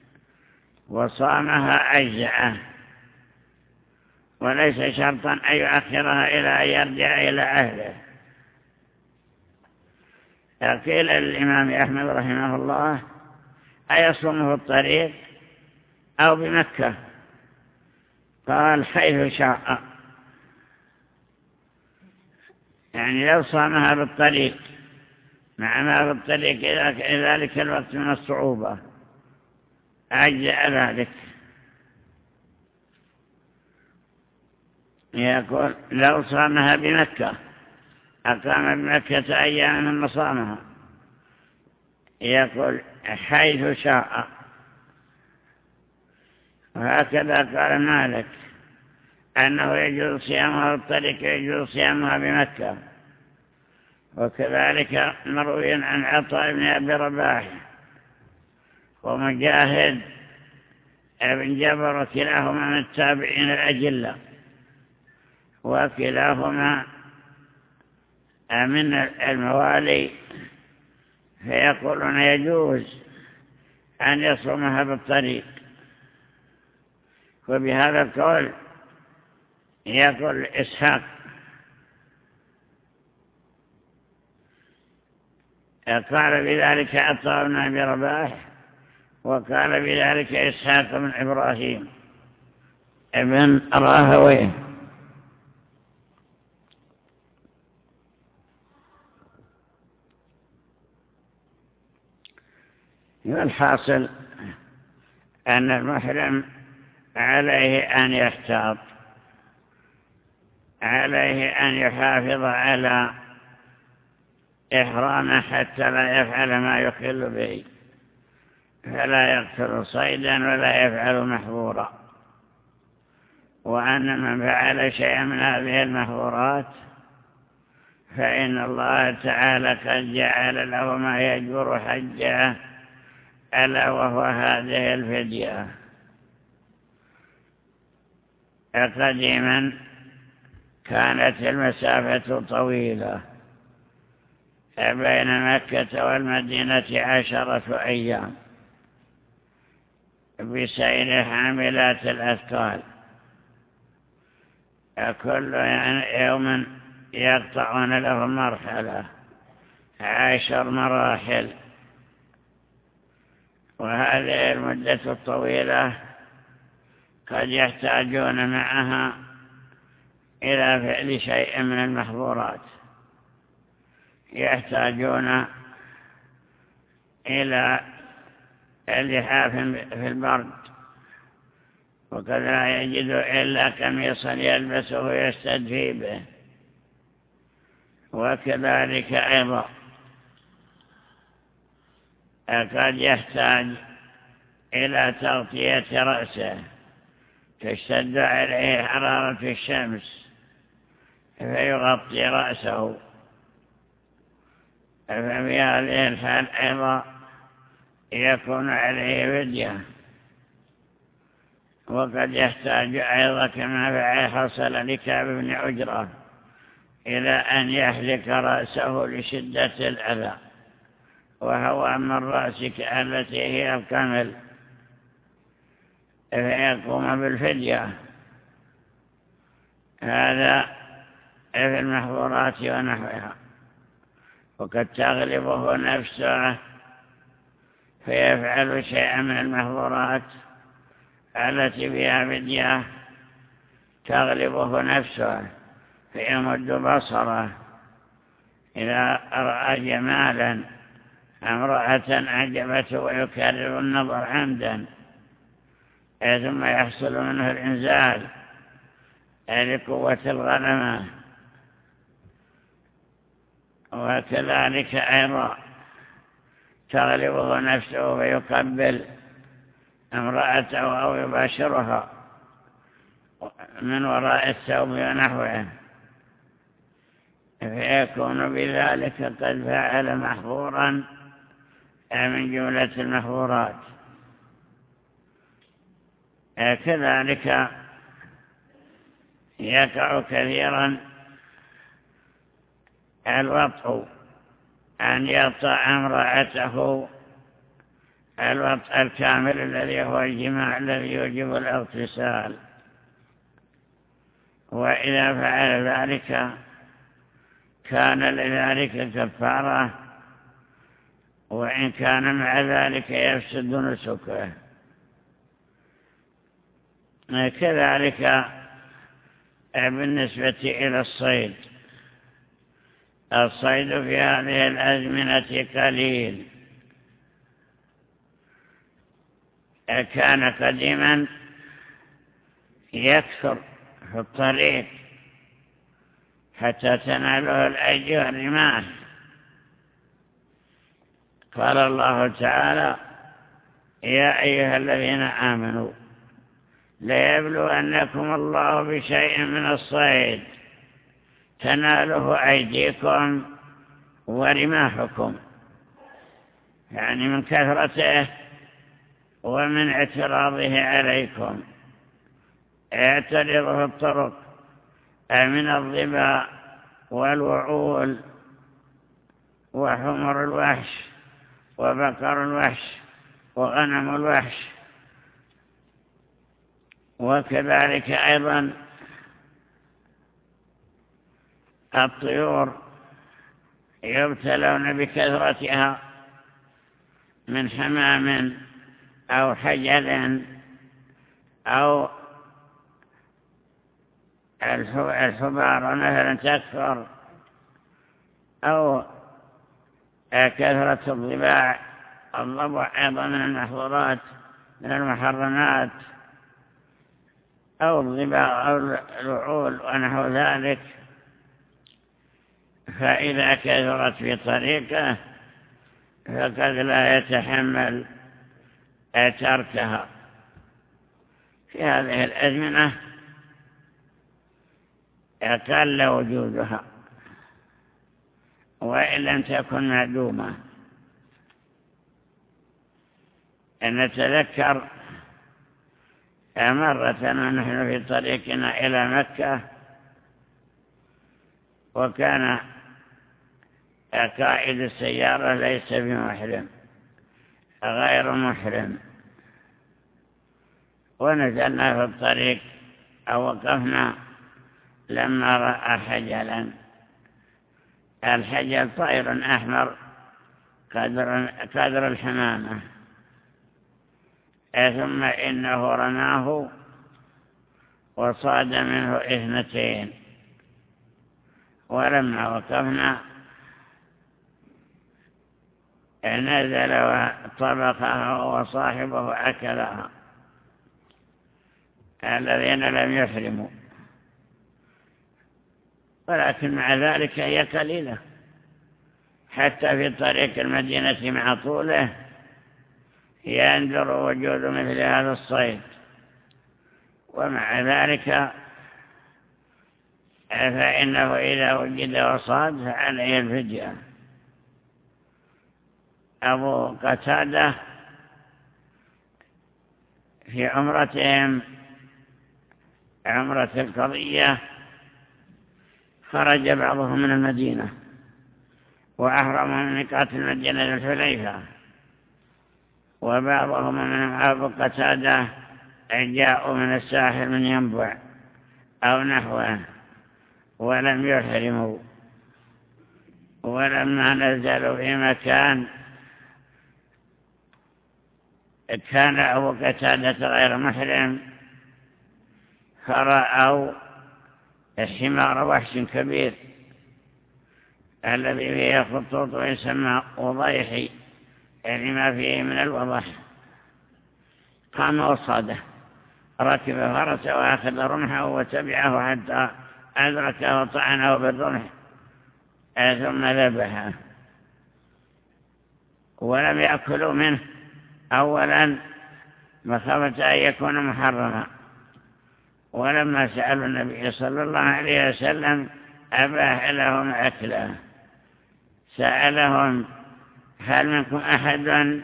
وصامها أجزأه، وليس شرطا أن يؤخرها إلى أن يرجع إلى أهله. قيل للإمام أحمد رحمه الله: أيصومه الطريق أو بمكة؟ قال: حيث شاء. يعني لو صامها بالطريق مع ما بالطريق إلى ذلك الوقت من الصعوبة أجزأ ذلك. يقول: لو صامها بمكة، أقام بمكة أيام من صامها، يقول: حيث شاء. وهكذا قال مالك أنه يجوز صيامها بالطريق يجوز صيامها بمكة. وكذلك مروي عن عطاء بن أبي رباح ومجاهد بن جبر، وكلاهما من التابعين الأجلة، وكلاهما من الموالي، فيقولون يجوز أن يصومها بالطريق. وبهذا القول يقول إسحاق قال بذلك عطاء بن أبي رباح، وقال بذلك إسحاق بن إبراهيم ابن راهويه. والحاصل أن المحرم عليه أن يحتاط، عليه أن يحافظ على إحرامه حتى لا يفعل ما يخل به، فلا يقتل صيدا ولا يفعل محظورا. وأن من فعل شيئا من هذه المحظورات فإن الله تعالى قد جعل له ما يجبر حجه، ألا وهو هذه الفدية. قديما كانت المسافة طويلة بين مكة والمدينة عشرة أيام بسير حاملات الأثقال، كل يوم يقطعون له مرحلة، عشر مراحل. وهذه المدة الطويلة قد يحتاجون معها إلى فعل شيء من المحظورات، يحتاجون إلى اللحاف في البرد، وقد لا يجد إلا قميصا يلبسه يستدفي به. وكذلك أيضا قد يحتاج إلى تغطية رأسه، تشتد عليه حرارة الشمس، فيغطي رأسه، ففي هذه الحال أيضا يكون عليه فدية. وقد يحتاج أيضا كما حصل لكعب بن عجرة إلى أن يحلق رأسه لشدة الأذى، وهو من رأسك التي هي الكمل، فيقوم بالفدية. هذا في المحظورات ونحوها. وقد تغلبه نفسه فيفعل شيئا من المحظورات التي بها فدية، تغلبه نفسه فيمد بصره إذا رأى جمالا امرأة أعجبته ويكرر النظر عمدا، ثم يحصل منه الإنزال لقوة الغنمة. وكذلك أيضا تغلبه نفسه ويقبل امرأته أو يباشرها من وراء الثوب ونحوه، فيكون بذلك قد فعل محظورا من جملة المحظورات. كذلك يقع كثيرا الوطء، أن يطأ امرأته الوطء الكامل الذي هو الجماع الذي يوجب الاغتسال. وإذا فعل ذلك كان لذلك كفارة، وإن كان مع ذلك يفسد نسكه. كذلك بالنسبة إلى الصيد، الصيد في هذه الأزمنة قليل. كان قديما يكثر في الطريق حتى تناله الأيدي والرماح. قال الله تعالى: يا أيها الذين آمنوا ليبلونكم الله بشيء من الصيد تناله أيديكم ورماحكم، يعني من كثرته ومن اعتراضه عليكم. اعترضه في الطرق من الظباء والوعول وحمر الوحش وبقر الوحش وغنم الوحش. وكذلك أيضا الطيور يبتلون بكثرتها من حمام أو حجل أو الحبار مثلا تكثر، أو كثرة الضباع. الضبع أيضا من المحظورات من المحرمات، أو الضباع أو الوعول ونحو ذلك. فإذا كثرت في طريقه فقد لا يتحمل تركها. في هذه الأزمنة قل وجودها، وإن لم تكن معدومة. أن نتذكر مرة ونحن في طريقنا إلى مكة، وكان قائد السيارة ليس بمحرم، غير محرم، ونزلنا في الطريق أو وقفنا لما رأى حجلا. الحجل طير أحمر قدر, قدر الحمامة، ثم إنه رماه وصاد منه اثنتين. ولما وقفنا نزل وطبقها وصاحبه أكلها، الذين لم يحرموا. ولكن مع ذلك هي قليلة، حتى في طريق المدينة مع طوله يندر وجود مثل هذا الصيد. ومع ذلك فإنه إذا وجد وصاد فعليه الفدية. أبو قتادة في عمرتهم عمرة القضية خرج بعضهم من المدينة وأحرم من ميقات المدينة الحليفة، وبعضهم من أبو قتادة جاءوا من الساحل من ينبع أو نحوه ولم يحرموا. ولما نزلوا في مكان كان أبو قتادة غير محرم فرأوا حمار وحش كبير الذي فيه خطوط ويسمى وضيحي، يعني ما فيه من الوضح. قام وصاده، ركب فرسه وأخذ رمحه وتبعه حتى أدركه وطعنه بالرمح ثم ذبحه. ولم يأكلوا منه أولا مخافة أن يكون محرما، ولما سألوا النبي صلى الله عليه وسلم أباح لهم أكله. سألهم: هل منكم أحد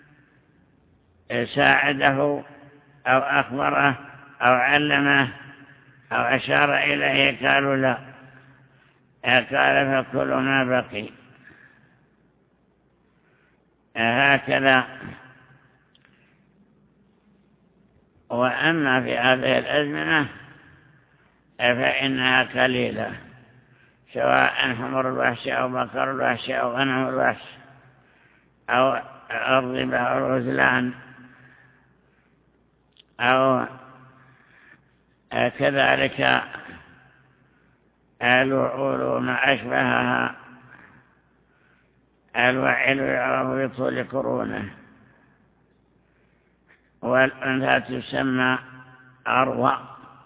ساعده أو أخبره أو علمه أو أشار إليه؟ قالوا لا. قال: فكلوا ما بقي. هكذا. وأما في هذه الأزمنة فإنها قليلة، سواء حمر الوحش أو بقر الوحش أو غنم الوحش أو الضبع أو الغزلان أو كذلك الوعول وما أشبهها. الوعل يعرف بطول قرونه، والأنثى تسمى أروى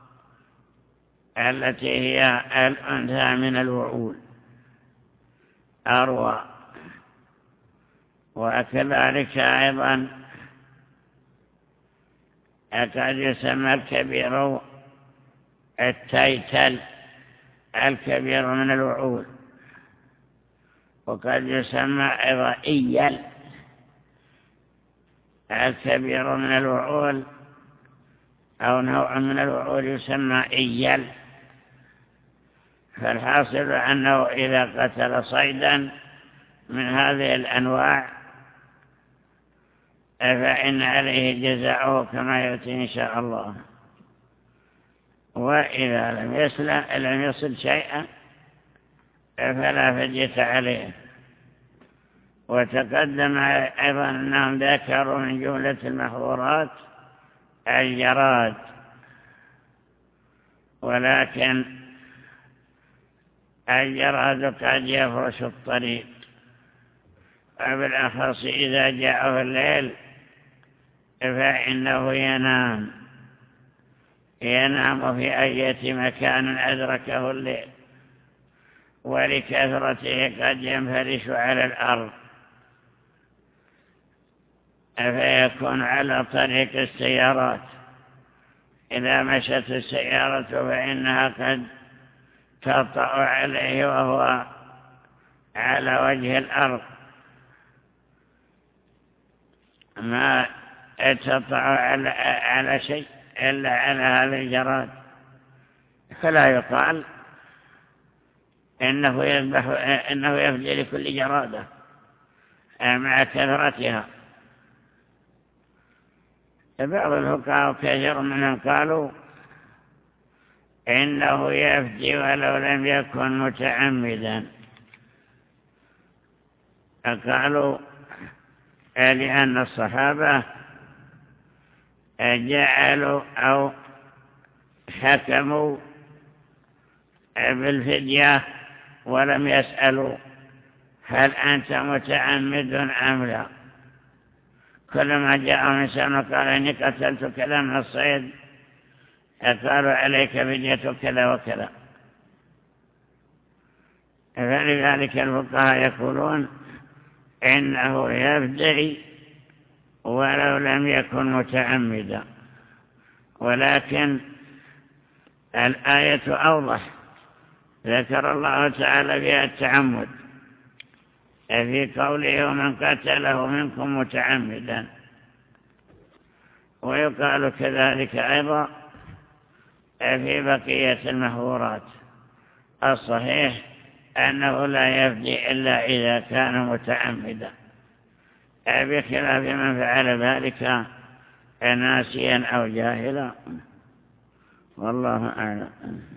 التي هي الأنثى من الوعول أروى. وكذلك أيضا قد يسمى الكبير التيتل الكبير من الوعول، وقد يسمى أيضا إيل الكبير من الوعول، أو نوع من الوعول يسمى إيل. فالحاصل أنه إذا قتل صيدا من هذه الأنواع فإن عليه جزاؤه كما يأتي إن شاء الله. وإذا لم يصل لم يصل شيئا فلا فدية عليه. وتقدم أيضا أنهم ذكروا من جملة المحظورات الجراد، ولكن الجراد قد يفرش الطريق، وبالأخص إذا جاء في الليل فإنه ينام ينام في أي مكان أدركه الليل، ولكثرته قد ينفرش على الأرض فيكون على طريق السيارات. إذا مشت السيارة فإنها قد تطأ عليه وهو على وجه الأرض، ما تطأ على, على شيء إلا على هذا الجراد. فلا يقال إنه يذبح إنه يفدي لكل جرادة مع كثرتها. بعض الفقهاء كثير منهم قالوا إنه يفدي ولو لم يكن متعمدا. قالوا لأن الصحابة جعلوا أو حكموا بالفدية ولم يسألوا هل أنت متعمد أم لا. كلما جاء إنسان قال إني قتلت كذا من الصيد قالوا عليك فدية كذا وكذا. فلذلك الفقهاء يقولون إنه يفدي ولو لم يكن متعمدا، ولكن الآية أوضح ذكر الله تعالى فيها التعمد في قوله ومن قتله منكم متعمدا، ويقال كذلك أيضا في بقية المحظورات. الصحيح أنه لا يفدي إلا إذا كان متعمدا، بخلاف من فعل ذلك ناسيا أو جاهلا، والله أعلم.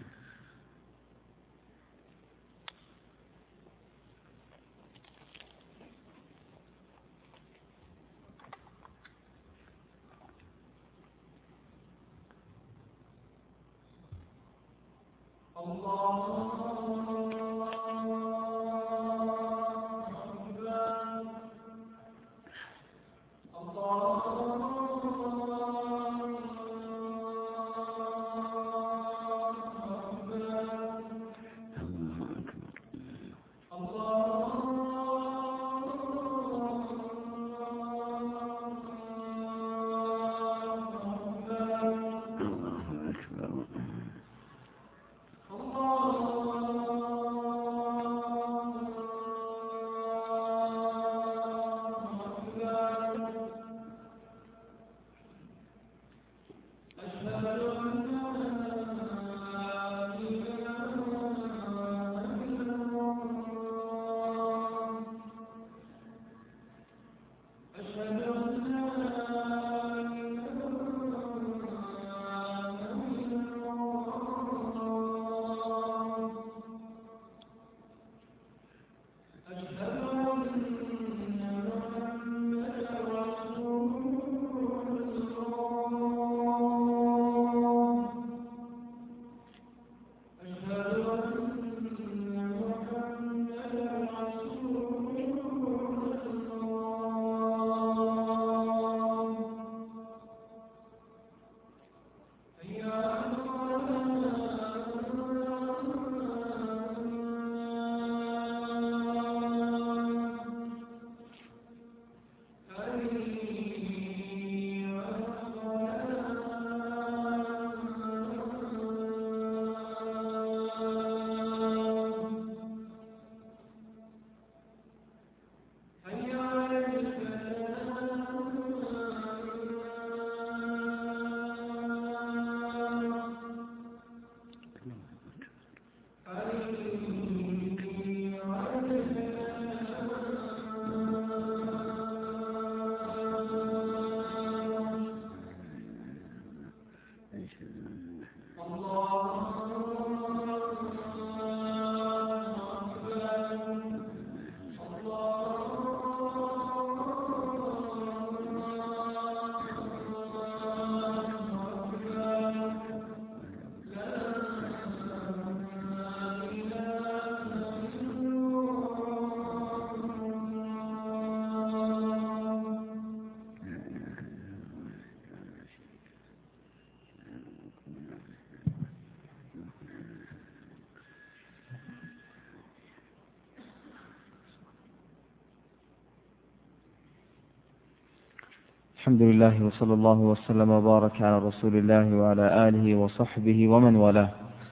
الحمد لله وصلى الله وسلم وبارك على رسول الله وعلى آله وصحبه ومن والاه.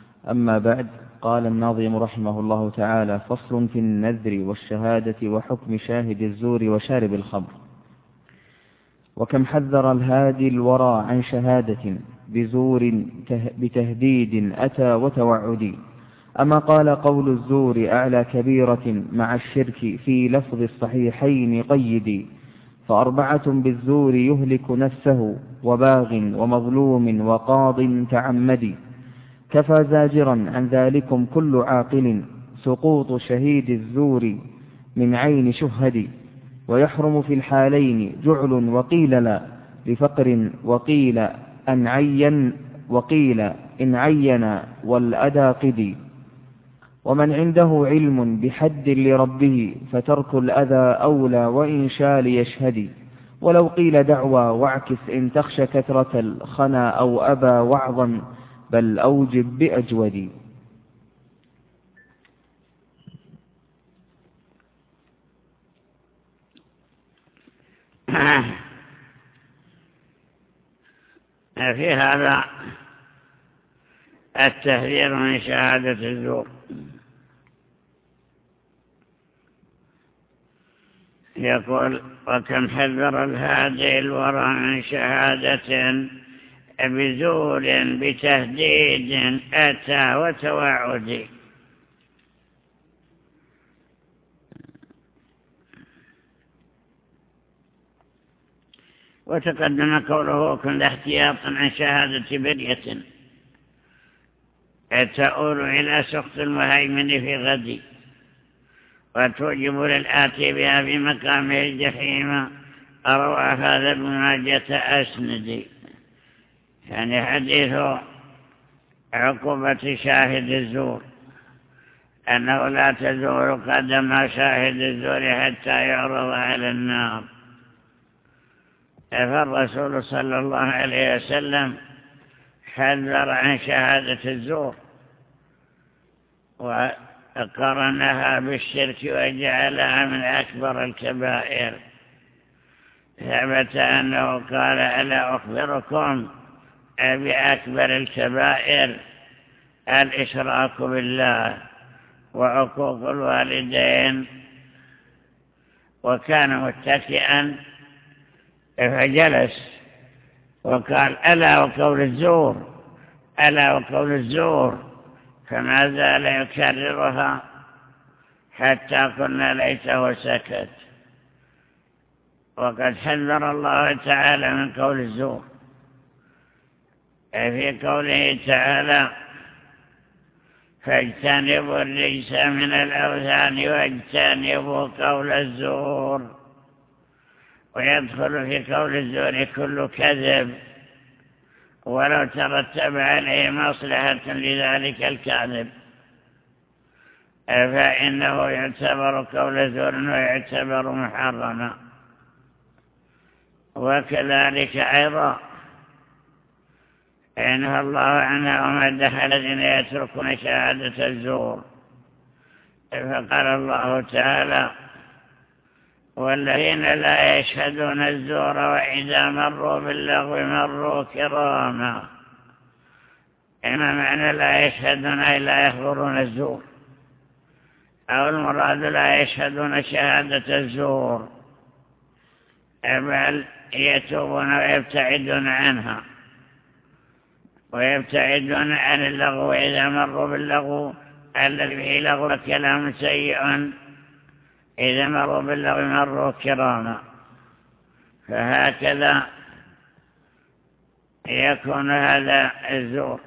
أما بعد، قال الناظم رحمه الله تعالى: فصل في النذر والشهادة وحكم شاهد الزور وشارب الخمر. وكم حذر الهادي الورى عن شهادة بزور بتهديد أتى وتوعد. أما قال قول الزور أعلى كبيرة مع الشرك في لفظ الصحيحين قيدي. فأربعة بالزور يهلك نفسه وباغ ومظلوم وقاض تعمدي. كفى زاجرا عن ذلكم كل عاقل سقوط شهيد الزور من عين شهد. ويحرم في الحالين جعل وقيل لا لفقر وقيل أن عين وقيل إن عين والأدى قدي. ومن عنده علم بحد لربه فترك الأذى أولى وإن شاء ليشهد. ولو قيل دعوى واعكس إن تخشى كثرة الخنا أو أبى وعظا بل أوجب بأجود. في هذا التحذير من شهادة الزور. يقول: وكم حذر الهادي الورى من شهادة بزور بتهديد أتى وتوعد. وتقدم قوله: كن احتياطا عن شهادة برية تؤول إلى سخط المهيمن في غد، وتوجب للآتي بها في مقامه الجحيم. أروى هذا ابن ماجة أسندي. يعني حديث عقوبة شاهد الزور، أنه لا تزور قدم شاهد الزور حتى يعرض على النار. فالرسول صلى الله عليه وسلم حذر عن شهادة الزور وقرنها بالشرك وجعلها من أكبر الكبائر. ثبت أنه قال: ألا أخبركم بأكبر الكبائر؟ الإشراك بالله وعقوق الوالدين. وكان متكئا فجلس وقال: ألا وقول الزور، ألا وقول الزور، فما زال يكررها حتى قلنا ليته سكت. وقد حذر الله تعالى من قول الزور في قوله تعالى: فاجتنبوا الرجس من الأوثان واجتنبوا قول الزور. ويدخل في قول الزور كل كذب ولو ترتب عليه مصلحة لذلك الكاذب، فإنه يعتبر قول زور ويعتبر محرما. وكذلك أيضا إنه الله عنه ومدح الذين يتركون شهادة الزور، فقال الله تعالى: والذين لا يشهدون الزور وإذا مروا باللغو مروا كراما. إما معنى لا يشهدون أي لا يخبرون الزور، أو المراد لا يشهدون شهادة الزور بل يتوبون ويبتعدون عنها ويبتعدون عن اللغو إذا مروا باللغو الذي به لغو كلام سيء. إذا مروا باللغو مروا كراما. فهكذا يكون هذا الزور.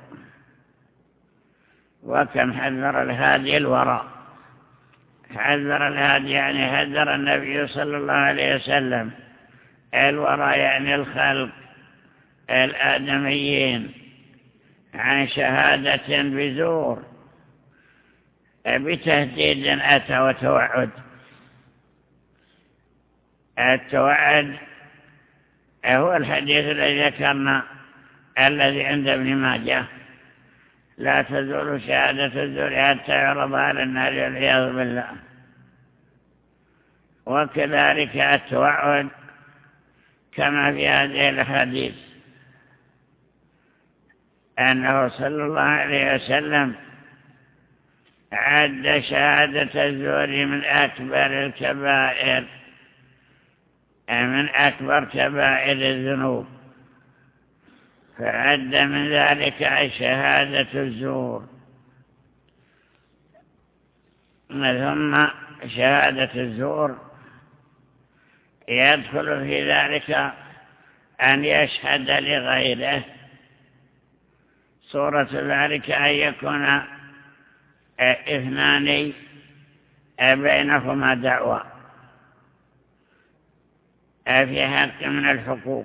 وكم حذر الهادي الوراء. حذر الهادي يعني حذر النبي صلى الله عليه وسلم الوراء يعني الخلق الآدميين عن شهادة بزور بتهديد أتى وتوعد. التوعد هو الحديث الذي ذكرنا الذي عند ابن ماجه: لا تزول شهادة الزور حتى يعرض على النار والعياذ بالله. وكذلك التوعد كما في هذه الحديث أنه صلى الله عليه وسلم عد شهادة الزور من أكبر الكبائر، من أكبر كبائر الذنوب، فعد من ذلك شهادة الزور. ثم شهادة الزور يدخل في ذلك أن يشهد لغيره. صورة ذلك أن يكون اثنان بينهما دعوى في حق من الحقوق،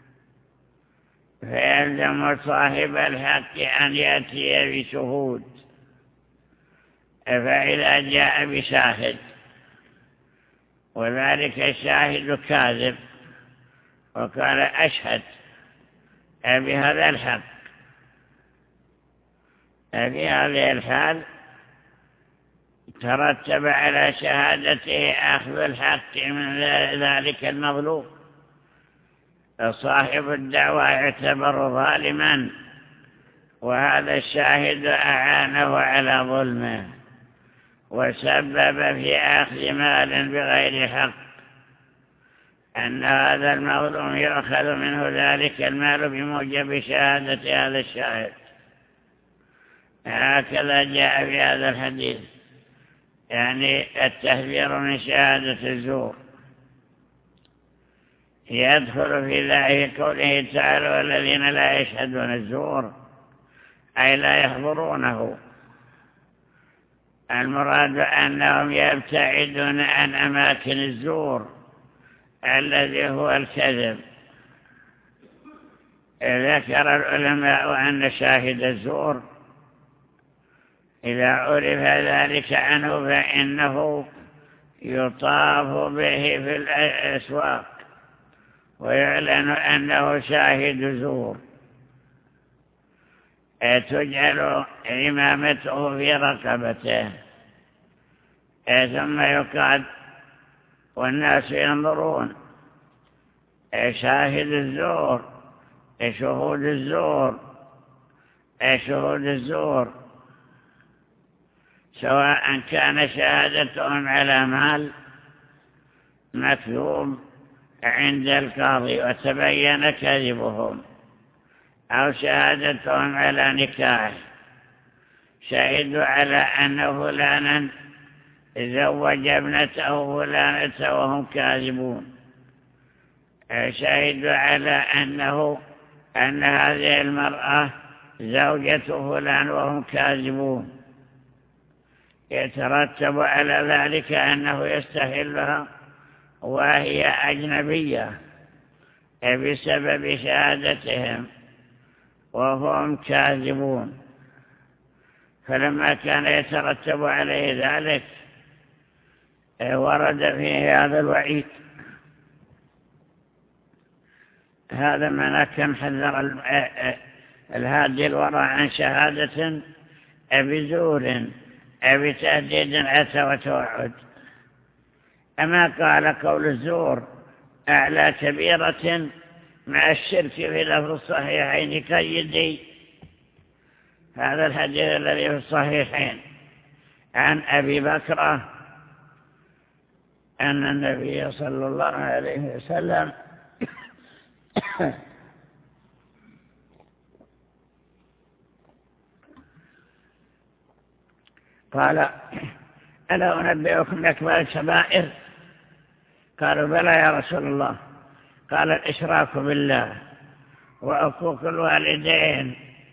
فيلزم صاحب الحق أن يأتي بشهود. فإذا جاء بشاهد وذلك الشاهد كاذب وقال أشهد بهذا الحق، في هذه الحال ترتب على شهادته أخذ الحق من ذلك المظلوم. صاحب الدعوى يعتبر ظالما وهذا الشاهد أعانه على ظلمه وسبب في أخذ مال بغير حق، أن هذا المظلوم يأخذ منه ذلك المال بموجب شهادة هذا الشاهد. هكذا جاء في هذا الحديث، يعني التحذير من شهادة الزور يدخل في ذلك قوله تعالى: والذين لا يشهدون الزور، أي لا يحضرونه. المراد أنهم يبتعدون عن أماكن الزور الذي هو الكذب. ذكر العلماء أن شاهد الزور إذا عرف ذلك عنه فإنه يطاف به في الأسواق ويعلن أنه شاهد زور، تجعل إمامته في رقبته، ثم يقعد والناس ينظرون. شاهد الزور، شهود الزور، شهود الزور، سواء كان شهادتهم على مال مكتوب عند القاضي وتبين كذبهم، أو شهادتهم على نكاح، شهدوا على أن فلانا زوج ابنته فلانة وهم كاذبون، شهدوا على أنه أن هذه المرأة زوجة فلان وهم كاذبون، يترتب على ذلك أنه يستحلها وهي أجنبية بسبب شهادتهم وهم كاذبون. فلما كان يترتب عليه ذلك ورد فيه هذا الوعيد. هذا معنى كم حذر الهادي الورع عن شهادة بزور بتهديد أتى وتوعد. أما قال قول الزور أعلى كبيرة مع الشرك في لفظ الصحيحين كيدي. هذا الحديث الذي في الصحيحين عن أبي بكرة أن النبي صلى الله عليه وسلم قال: ألا أنبئكم بأكبر الكبائر؟ قالوا: بلى يا رسول الله. قال: الإشراك بالله وعقوق الوالدين.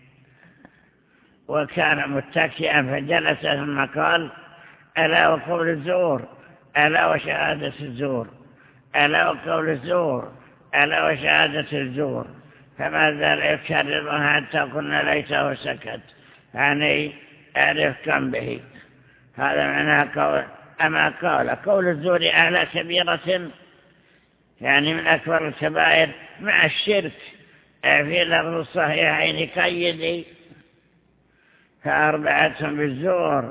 وكان متكئا فجلس ثم قال: ألا وقول الزور، ألا وشهادة الزور، ألا وقول الزور، ألا وشهادة الزور. فما زال يكررها حتى قلنا ليته سكت، يعني أعرف كم به. هذا معناه قول. أما قال قول الزور أعلى كبيرة، يعني من أكبر الكبائر مع الشرك في لفظ الصحيحين كيدي. فأربعة بالزور: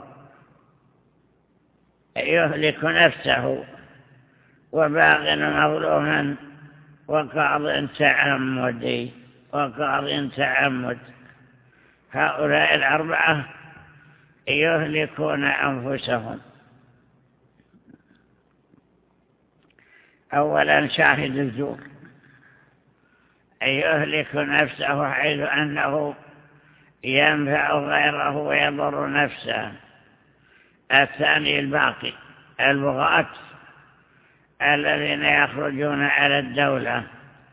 يهلك نفسه، وباغ مظلوما، وقاض تعمدي وقاض تعمد. هؤلاء الأربعة يهلكون أنفسهم. أولا شاهد الزور يهلك نفسه حيث أنه ينفع غيره ويضر نفسه. الثاني الباقي البغاة الذين يخرجون على الدولة،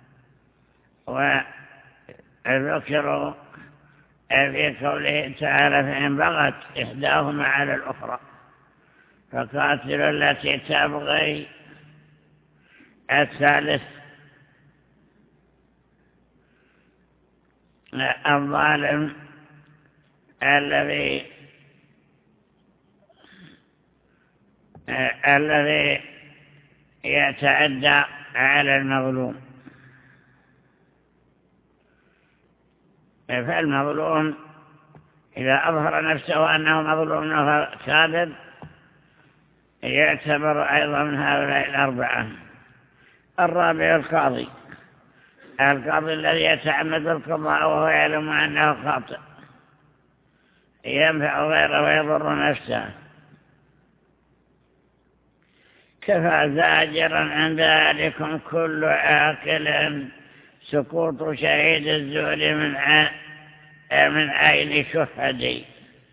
وذكروا في قوله تعالى: فإن بغت إحداهما على الأخرى فقاتلوا التي تبغي. الثالث الظالم الذي الذي يتعدى على المظلوم. فالمظلوم إذا أظهر نفسه أنه مظلوم كاذب يعتبر أيضا من هؤلاء الأربعة. الرابع القاضي القاضي الذي يتعمد القضاء وهو يعلم أنه خاطئ، ينفع غيره ويضر نفسه. كفى زاجرا عن ذلكم كل عاقل سقوط شهيد الزور من من عين شهدي.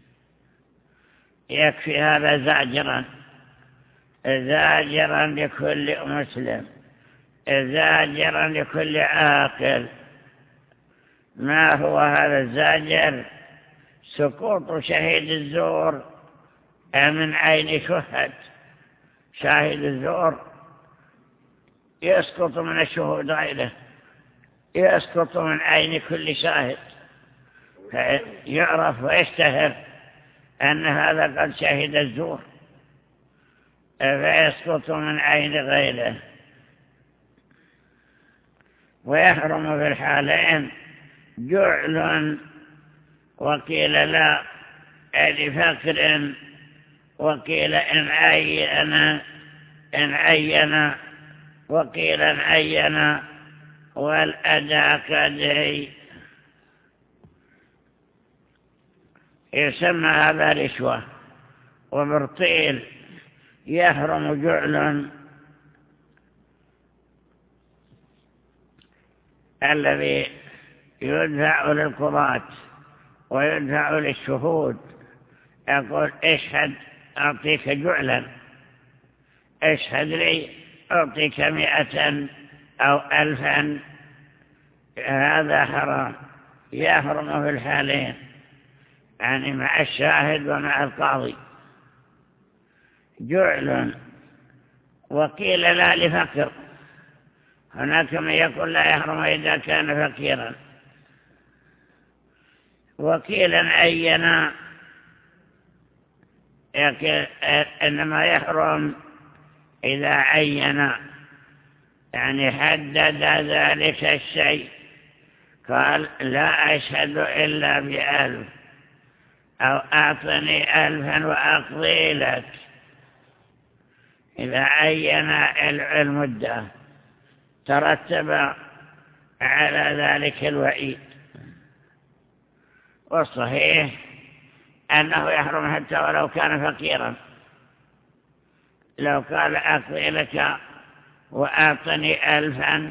يكفي هذا زاجرا زاجرا لكل مسلم، زاجرا لكل عاقل. ما هو هذا الزاجر؟ سقوط شهيد الزور من عين شهد. شاهد الزور يسقط من الشهود غيره، يسقط من عين كل شاهد، يعرف ويشتهر أن هذا قد شهد الزور، فيسقط من عين غيره. ويحرم في الحالين جعل، وقيل لا لفقر، وقيل إن عين إن عين وقيل إن عين والأداء كدي. يسمى هذا رشوة وبرطيل. يحرم جعل الذي يدفع للقضاة ويدفع للشهود، يقول اشهد أعطيك جعلا، اشهد لي أعطيك مئة أو ألفا. هذا حرام، يحرم في الحالين، يعني مع الشاهد ومع القاضي. جعل. وقيل لا لفقر، هناك من يقول لا يحرم إذا كان فقيرا. وقيل عينا، إنما يحرم إذا عين، يعني حدد ذلك الشيء، قال لا أشهد إلا بألف، أو أعطني ألفا وأقضي لك. إذا عين المدة ترتب على ذلك الوعيد. والصحيح أنه يحرم حتى ولو كان فقيرا. لو قال أقضي لك وأعطني ألفا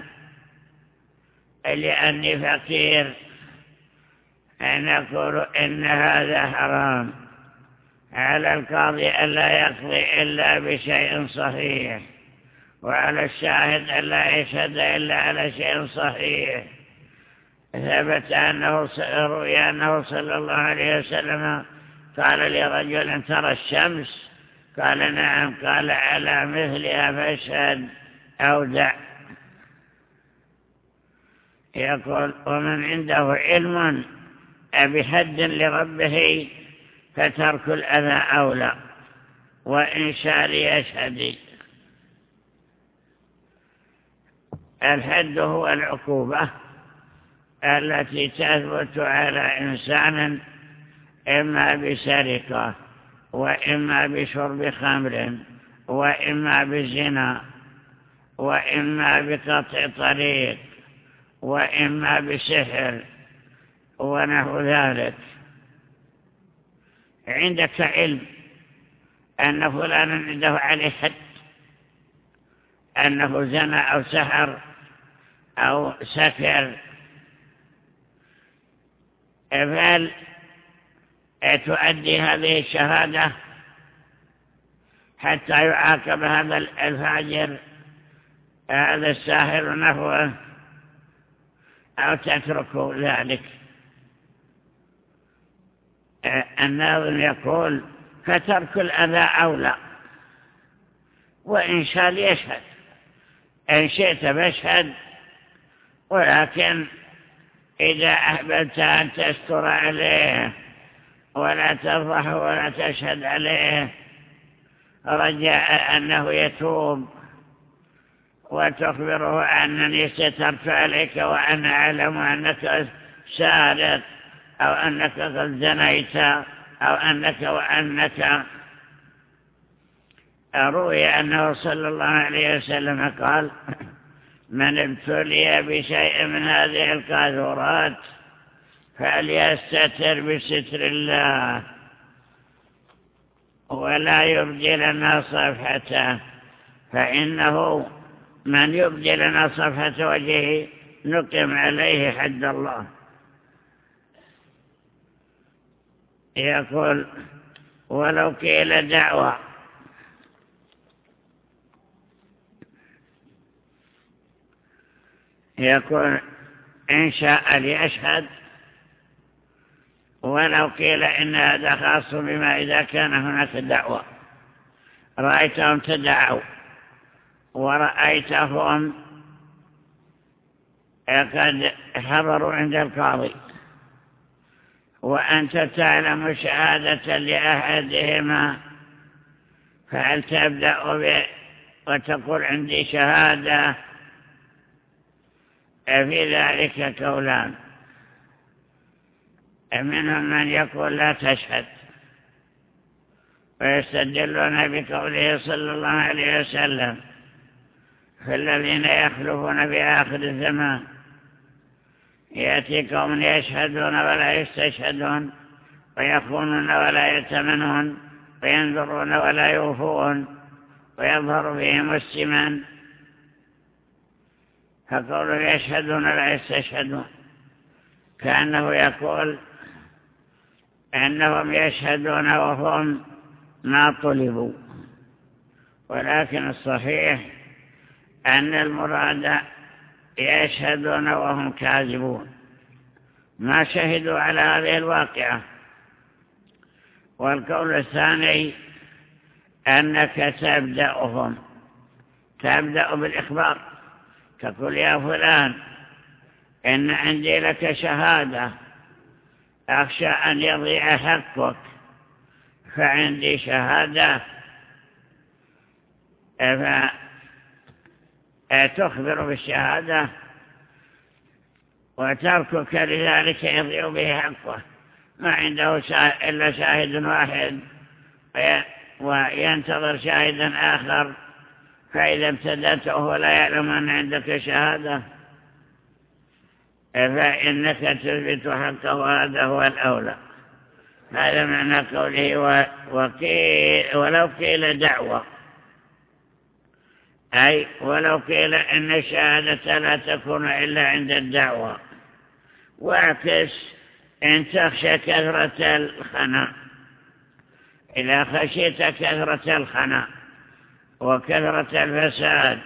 لأني فقير، أن يقول إن هذا حرام. على القاضي ألا يقضي إلا بشيء صحيح، وعلى الشاهد ألا يشهد إلا على شيء صحيح. ثبت أنه روي أنه صلى الله عليه وسلم قال لرجل ترى الشمس؟ قال نعم. قال على مثلها فاشهد أو دع. يقول ومن عنده علم بحد لربه فترك الأذى أولى، وإن شاء ليشهد. الحد هو العقوبة التي تثبت على إنسان إما بسرقة، وإما بشرب خمر، وإما بزنا، وإما بقطع طريق، وإما بسحر ونحو ذلك. عندك علم أن فلانا عنده عليه حد، أنه زنى أو سحر أو سكر، فهل تؤدي هذه الشهادة حتى يعاقب هذا الفاجر هذا الساحر نحوه، أو تترك ذلك؟ الناظم يقول فترك الأذى أولى، وإن شاء ليشهد. إن شئت فاشهد، ولكن إذا أحببت أن تستر عليه ولا تفضح ولا تشهد عليه رجاء أنه يتوب، وتخبره أنني سترت عليك وأنا أعلم أنك سارق، أو أنك قد زنيت، أو أنك وأنك. روي أنه صلى الله عليه وسلم قال من ابتلي بشيء من هذه القاذورات فليستتر بستر الله ولا يبدي لنا صفحته، فإنه من يبدي لنا صفحة وجهه نقم عليه حد الله. يقول ولو قيل دعوة يقول إن شاء ليشهد، ولو قيل إن هذا خاص بما إذا كان هناك دعوة، رأيتهم تدعوا ورأيتهم قد حضروا عند القاضي وأنت تعلم شهادة لأحدهما، فهل تبدأ به وتقول عندي شهادة؟ في ذلك قولان، منهم من يقول لا تشهد، ويستدلون بقوله صلى الله عليه وسلم في الذين يخلفون في آخر الزمان يأتي قوم يشهدون ولا يستشهدون، ويخونون ولا يتمنون، وينذرون ولا يوفون، ويظهر فيهم السمان. فقولوا يشهدون ولا يستشهدون كأنه يقول أنهم يشهدون وهم ما طلبوا، ولكن الصحيح أن المراد يشهدون وهم كاذبون، ما شهدوا على هذه الواقعة. والقول الثاني أنك تبدأهم تبدأ بالإخبار، تقول يا فلان إن عندي لك شهادة، أخشى أن يضيع حقك فعندي شهادة، فتخبر بالشهادة وتركك لذلك يضيع به حقه، ما عنده إلا شاهد واحد وينتظر شاهدا آخر، فإذا ابتدأته ولا يعلم أن عندك شهادة فإنك تثبت حقه، وهذا هو الأولى. هذا معنى قوله وقيل ولو قيل دعوة، أي ولو قيل إن الشهادة لا تكون إلا عند الدعوة. واعكس إن تخشى كثرة الخنا، إذا خشيت كثرة الخنا وكثرة الفساد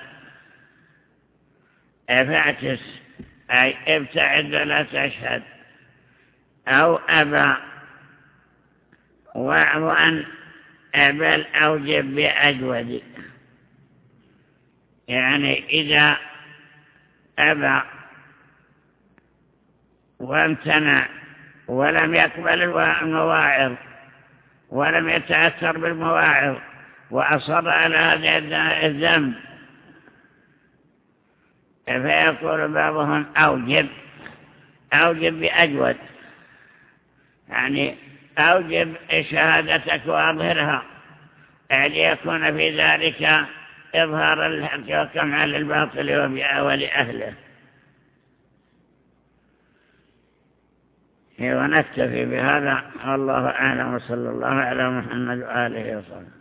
فاعكس، أي ابتعد ولا تشهد. أو أبى وعن بل أوجب بأجود، يعني إذا أبى وامتنع ولم يقبل المواعظ ولم يتأثر بالمواعظ وأصر على هذا الذنب، فيقول بعضهم أوجب أوجب بأجود، يعني أوجب شهادتك وأظهرها ليكون في ذلك إظهار الحق وكمع للباطل ولأهله. ونكتفي بهذا، والله أعلم، وصلى الله على محمد وآله وصحبه.